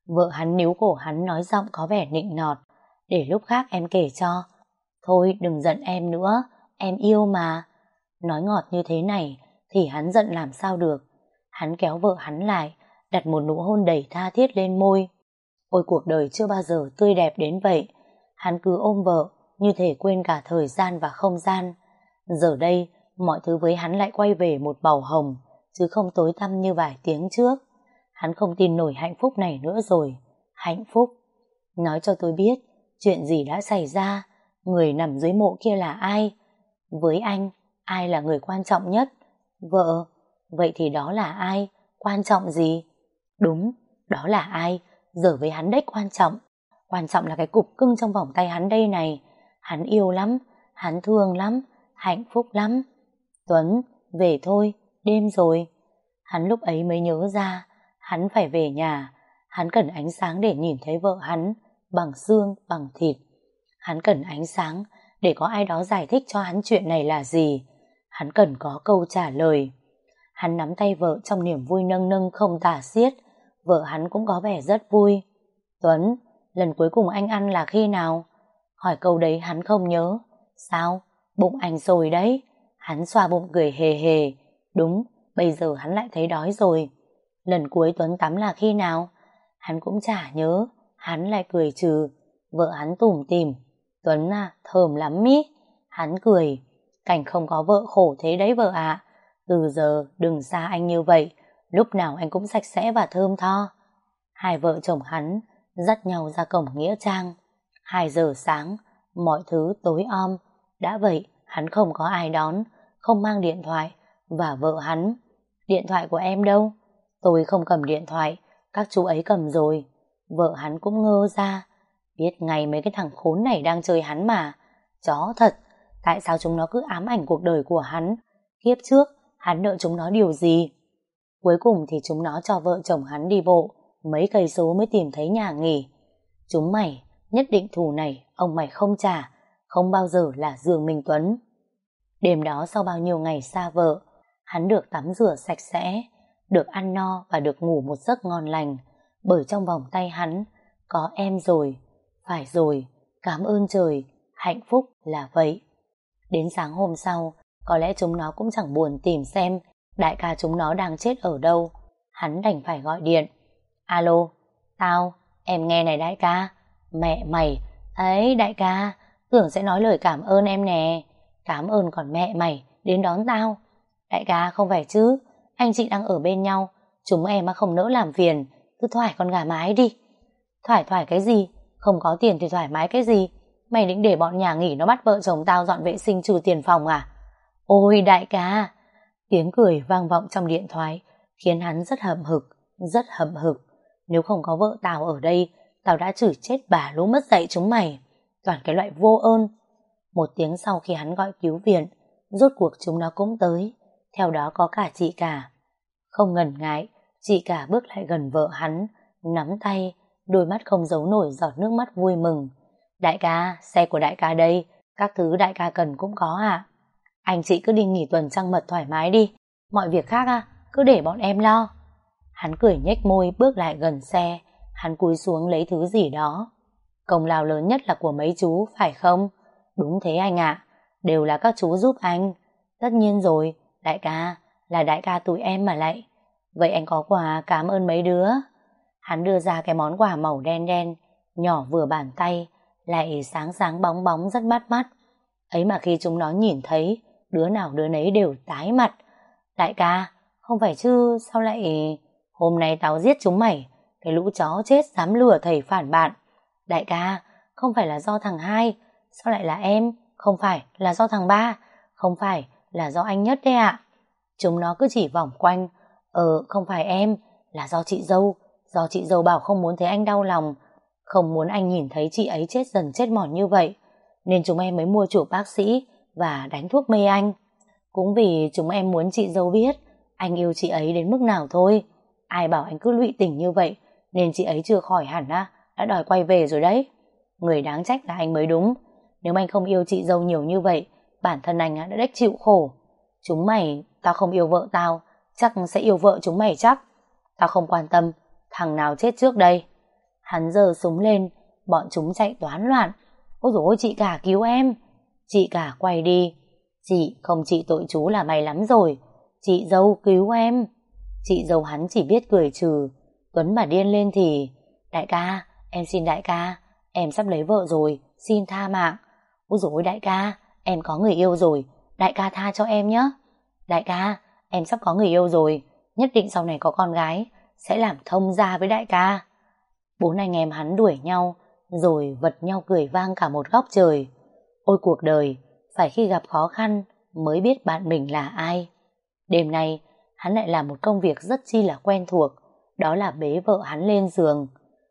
Vợ hắn níu cổ hắn nói giọng có vẻ nịnh nọt. Để lúc khác em kể cho. Thôi đừng giận em nữa, em yêu mà. Nói ngọt như thế này thì hắn giận làm sao được. Hắn kéo vợ hắn lại, đặt một nụ hôn đầy tha thiết lên môi. Ôi cuộc đời chưa bao giờ tươi đẹp đến vậy. Hắn cứ ôm vợ như thể quên cả thời gian và không gian. Giờ đây mọi thứ với hắn lại quay về một màu hồng, chứ không tối tăm như vài tiếng trước. Hắn không tin nổi hạnh phúc này nữa rồi. Hạnh phúc? Nói cho tôi biết chuyện gì đã xảy ra. Người nằm dưới mộ kia là ai? Với anh, ai là người quan trọng nhất? Vợ. Vậy thì đó là ai? Quan trọng gì? Đúng, đó là ai? Giờ với hắn đếch quan trọng. Quan trọng là cái cục cưng trong vòng tay hắn đây này. Hắn yêu lắm, hắn thương lắm, hạnh phúc lắm. Tuấn, về thôi, đêm rồi. Hắn lúc ấy mới nhớ ra, hắn phải về nhà. Hắn cần ánh sáng để nhìn thấy vợ hắn, bằng xương, bằng thịt. Hắn cần ánh sáng để có ai đó giải thích cho hắn chuyện này là gì. Hắn cần có câu trả lời. Hắn nắm tay vợ trong niềm vui nâng nâng không tả xiết. Vợ hắn cũng có vẻ rất vui. Tuấn, lần cuối cùng anh ăn là khi nào? Hỏi câu đấy hắn không nhớ. Sao? Bụng anh rồi đấy. Hắn xoa bụng cười hề hề. Đúng, bây giờ hắn lại thấy đói rồi. Lần cuối Tuấn tắm là khi nào? Hắn cũng chả nhớ. Hắn lại cười trừ. Vợ hắn tủm tỉm. Tuấn à, thơm lắm ý. Hắn cười. Cảnh không có vợ khổ thế đấy vợ ạ. Từ giờ đừng xa anh như vậy. Lúc nào anh cũng sạch sẽ và thơm tho. Hai vợ chồng hắn dắt nhau ra cổng nghĩa trang. Hai giờ sáng, mọi thứ tối om. Đã vậy, hắn không có ai đón, không mang điện thoại. Và vợ hắn, điện thoại của em đâu? Tôi không cầm điện thoại, các chú ấy cầm rồi. Vợ hắn cũng ngơ ra. Biết ngay mấy cái thằng khốn này đang chơi hắn mà. Chó thật, tại sao chúng nó cứ ám ảnh cuộc đời của hắn? Kiếp trước, hắn nợ chúng nó điều gì? Cuối cùng thì chúng nó cho vợ chồng hắn đi bộ mấy cây số mới tìm thấy nhà nghỉ. Chúng mày, nhất định thù này ông mày không trả, không bao giờ là Dương Minh Tuấn. Đêm đó sau bao nhiêu ngày xa vợ, hắn được tắm rửa sạch sẽ, được ăn no và được ngủ một giấc ngon lành, bởi trong vòng tay hắn có em rồi. Phải rồi, cảm ơn trời, hạnh phúc là vậy. Đến sáng hôm sau, có lẽ chúng nó cũng chẳng buồn tìm xem đại ca chúng nó đang chết ở đâu. Hắn đành phải gọi điện. Alo, tao, em nghe này đại ca. Mẹ mày, ấy đại ca, tưởng sẽ nói lời cảm ơn em nè. Cảm ơn còn mẹ mày, đến đón tao. Đại ca không phải chứ, anh chị đang ở bên nhau, chúng em mà không nỡ làm phiền, cứ thoải con gà mái đi. Thoải thoải cái gì, không có tiền thì thoải mái cái gì. Mày định để bọn nhà nghỉ nó bắt vợ chồng tao dọn vệ sinh trừ tiền phòng à? Ôi đại ca. Tiếng cười vang vọng trong điện thoại khiến hắn rất hậm hực, rất hậm hực. Nếu không có vợ tao ở đây, tao đã chửi chết bà lũ mất dạy chúng mày. Toàn cái loại vô ơn. Một tiếng sau khi hắn gọi cứu viện, rốt cuộc chúng nó cũng tới. Theo đó có cả chị cả. Không ngần ngại, chị cả bước lại gần vợ hắn, nắm tay, đôi mắt không giấu nổi giọt nước mắt vui mừng. Đại ca, xe của đại ca đây, các thứ đại ca cần cũng có ạ. Anh chị cứ đi nghỉ tuần trăng mật thoải mái đi, mọi việc khác à, cứ để bọn em lo. Hắn cười nhếch môi bước lại gần xe, hắn cúi xuống lấy thứ gì đó. Công lao lớn nhất là của mấy chú, phải không? Đúng thế anh ạ, đều là các chú giúp anh. Tất nhiên rồi, đại ca, là đại ca tụi em mà lại. Vậy anh có quà cảm ơn mấy đứa. Hắn đưa ra cái món quà màu đen đen, nhỏ vừa bàn tay, lại sáng sáng bóng bóng rất bắt mắt. Ấy mà khi chúng nó nhìn thấy, đứa nào đứa nấy đều tái mặt. Đại ca, không phải chứ, sao lại... Hôm nay tao giết chúng mày, cái lũ chó chết dám lừa thầy phản bạn. Đại ca, không phải là do thằng hai, sao lại là em? Không phải là do thằng ba, không phải là do anh Nhất đấy ạ. Chúng nó cứ chỉ vòng quanh. Ờ, không phải em, là do chị dâu. Do chị dâu bảo không muốn thấy anh đau lòng, không muốn anh nhìn thấy chị ấy chết dần chết mòn như vậy, nên chúng em mới mua chuộc bác sĩ và đánh thuốc mê anh. Cũng vì chúng em muốn chị dâu biết anh yêu chị ấy đến mức nào thôi. Ai bảo anh cứ lụy tình như vậy, nên chị ấy chưa khỏi hẳn á, đã đòi quay về rồi đấy. Người đáng trách là anh mới đúng. Nếu anh không yêu chị dâu nhiều như vậy, bản thân anh đã đếch chịu khổ. Chúng mày, tao không yêu vợ tao, chắc sẽ yêu vợ chúng mày chắc. Tao không quan tâm thằng nào chết trước đây. Hắn giơ súng lên, bọn chúng chạy toán loạn. Ôi dồi ôi, chị cả cứu em. Chị cả quay đi. Chị không trị tội chú là may lắm rồi. Chị dâu cứu em. Chị dâu hắn chỉ biết cười trừ. Tuấn mà điên lên thì: đại ca, em xin đại ca, em sắp lấy vợ rồi, xin tha mạng. Ôi dồi ôi đại ca, em có người yêu rồi, đại ca tha cho em nhé. Đại ca, em sắp có người yêu rồi, nhất định sau này có con gái sẽ làm thông gia với đại ca. Bốn anh em hắn đuổi nhau, rồi vật nhau cười vang cả một góc trời. Ôi cuộc đời, phải khi gặp khó khăn mới biết bạn mình là ai. Đêm nay, hắn lại làm một công việc rất chi là quen thuộc, đó là bế vợ hắn lên giường.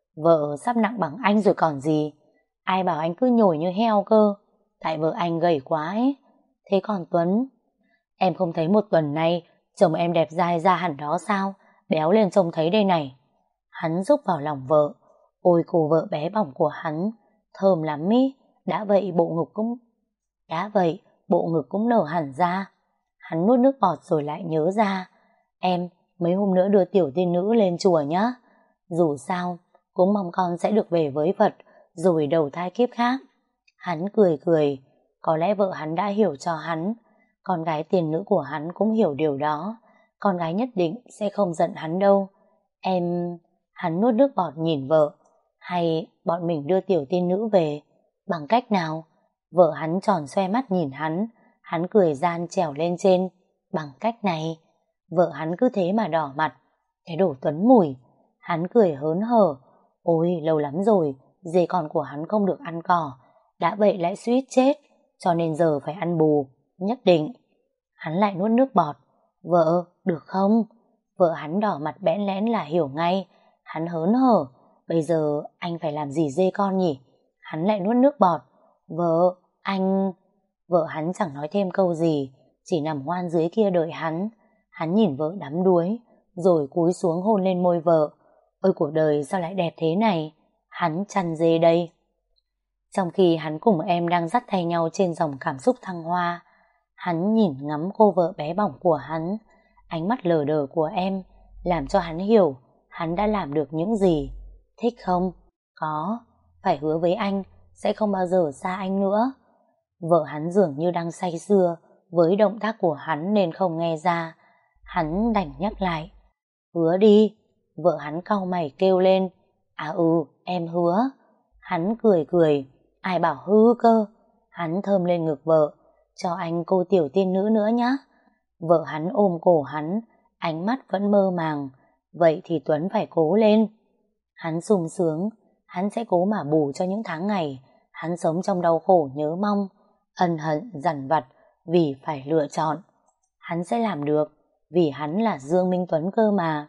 Vợ sắp nặng bằng anh rồi còn gì, ai bảo anh cứ nhồi như heo cơ, tại vợ anh gầy quá ấy. Thế còn Tuấn, em không thấy một tuần nay chồng em đẹp dai ra hẳn đó sao, béo lên trông thấy đây này. Hắn rúc vào lòng vợ, ôi cô vợ bé bỏng của hắn, thơm lắm ý, đã vậy bộ ngực cũng đã vậy bộ ngực cũng nở hẳn ra. Hắn nuốt nước bọt rồi lại nhớ ra, em mấy hôm nữa đưa tiểu tiên nữ lên chùa nhá, dù sao cũng mong con sẽ được về với Phật rồi đầu thai kiếp khác. Hắn cười cười, có lẽ vợ hắn đã hiểu cho hắn, con gái tiền nữ của hắn cũng hiểu điều đó, con gái nhất định sẽ không giận hắn đâu. Em... Hắn nuốt nước bọt nhìn vợ, hay bọn mình đưa tiểu tiên nữ về, bằng cách nào? Vợ hắn tròn xoe mắt nhìn hắn, hắn cười gian trèo lên trên, bằng cách này. Vợ hắn cứ thế mà đỏ mặt, cái đồ Tuấn mùi. Hắn cười hớn hở, ôi lâu lắm rồi dê con của hắn không được ăn cỏ, đã vậy lại suýt chết, cho nên giờ phải ăn bù, nhất định. Hắn lại nuốt nước bọt, vợ, được không? Vợ hắn đỏ mặt bẽn lẽn là hiểu ngay. Hắn hớn hở, bây giờ anh phải làm gì dê con nhỉ? Hắn lại nuốt nước bọt, vợ, anh... Vợ hắn chẳng nói thêm câu gì, chỉ nằm ngoan dưới kia đợi hắn. Hắn nhìn vợ đắm đuối, rồi cúi xuống hôn lên môi vợ. Ôi cuộc đời sao lại đẹp thế này? Hắn chăn dê đây. Trong khi hắn cùng em đang dắt tay nhau trên dòng cảm xúc thăng hoa, hắn nhìn ngắm cô vợ bé bỏng của hắn. Ánh mắt lờ đờ của em làm cho hắn hiểu hắn đã làm được những gì. Thích không? Có. Phải hứa với anh sẽ không bao giờ xa anh nữa. Vợ hắn dường như đang say sưa với động tác của hắn nên không nghe ra. Hắn đành nhắc lại, hứa đi. Vợ hắn cau mày kêu lên, à ừ em hứa. Hắn cười cười, ai bảo hư cơ. Hắn thơm lên ngực vợ, cho anh cô tiểu tiên nữ nữa nhá. Vợ hắn ôm cổ hắn, ánh mắt vẫn mơ màng. Vậy thì Tuấn phải cố lên. Hắn sung sướng, hắn sẽ cố mà bù cho những tháng ngày hắn sống trong đau khổ nhớ mong, ân hận dằn vặt vì phải lựa chọn. Hắn sẽ làm được, vì hắn là Dương Minh Tuấn cơ mà.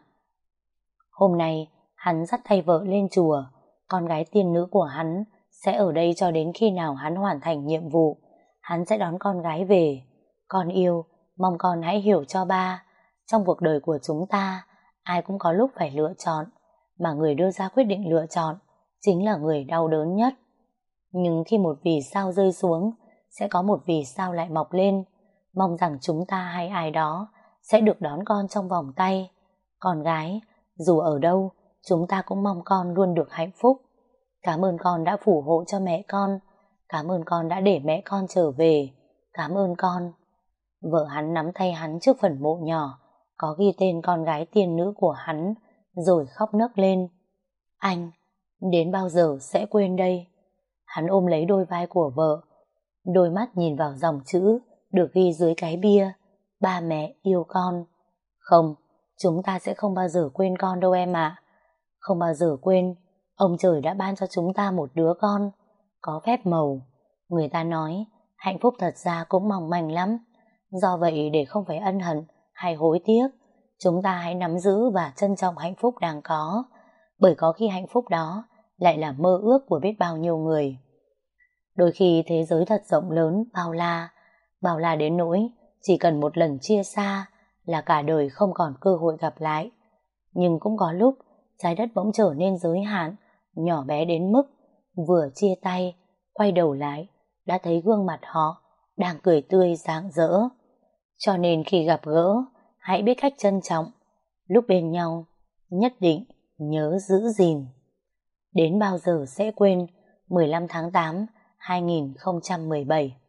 Hôm nay hắn dắt tay vợ lên chùa, con gái tiên nữ của hắn sẽ ở đây cho đến khi nào hắn hoàn thành nhiệm vụ. Hắn sẽ đón con gái về. Con yêu, mong con hãy hiểu cho ba, trong cuộc đời của chúng ta ai cũng có lúc phải lựa chọn, mà người đưa ra quyết định lựa chọn chính là người đau đớn nhất. Nhưng khi một vì sao rơi xuống, sẽ có một vì sao lại mọc lên. Mong rằng chúng ta hay ai đó sẽ được đón con trong vòng tay. Con gái, dù ở đâu, chúng ta cũng mong con luôn được hạnh phúc. Cảm ơn con đã phù hộ cho mẹ con. Cảm ơn con đã để mẹ con trở về. Cảm ơn con. Vợ hắn nắm tay hắn trước phần mộ nhỏ có ghi tên con gái tiên nữ của hắn, rồi khóc nấc lên. Anh, đến bao giờ sẽ quên đây? Hắn ôm lấy đôi vai của vợ, đôi mắt nhìn vào dòng chữ được ghi dưới cái bia, ba mẹ yêu con. Không, chúng ta sẽ không bao giờ quên con đâu em ạ. Không bao giờ quên, ông trời đã ban cho chúng ta một đứa con, có phép màu. Người ta nói, hạnh phúc thật ra cũng mong manh lắm. Do vậy để không phải ân hận hay hối tiếc, chúng ta hãy nắm giữ và trân trọng hạnh phúc đang có, bởi có khi hạnh phúc đó lại là mơ ước của biết bao nhiêu người. Đôi khi thế giới thật rộng lớn, bao la, bao la đến nỗi chỉ cần một lần chia xa là cả đời không còn cơ hội gặp lại. Nhưng cũng có lúc trái đất bỗng trở nên giới hạn, nhỏ bé đến mức vừa chia tay, quay đầu lại đã thấy gương mặt họ đang cười tươi rạng rỡ. Cho nên khi gặp gỡ, hãy biết cách trân trọng. Lúc bên nhau, nhất định nhớ giữ gìn. Đến bao giờ sẽ quên mười lăm tháng tám hai nghìn không trăm mười bảy.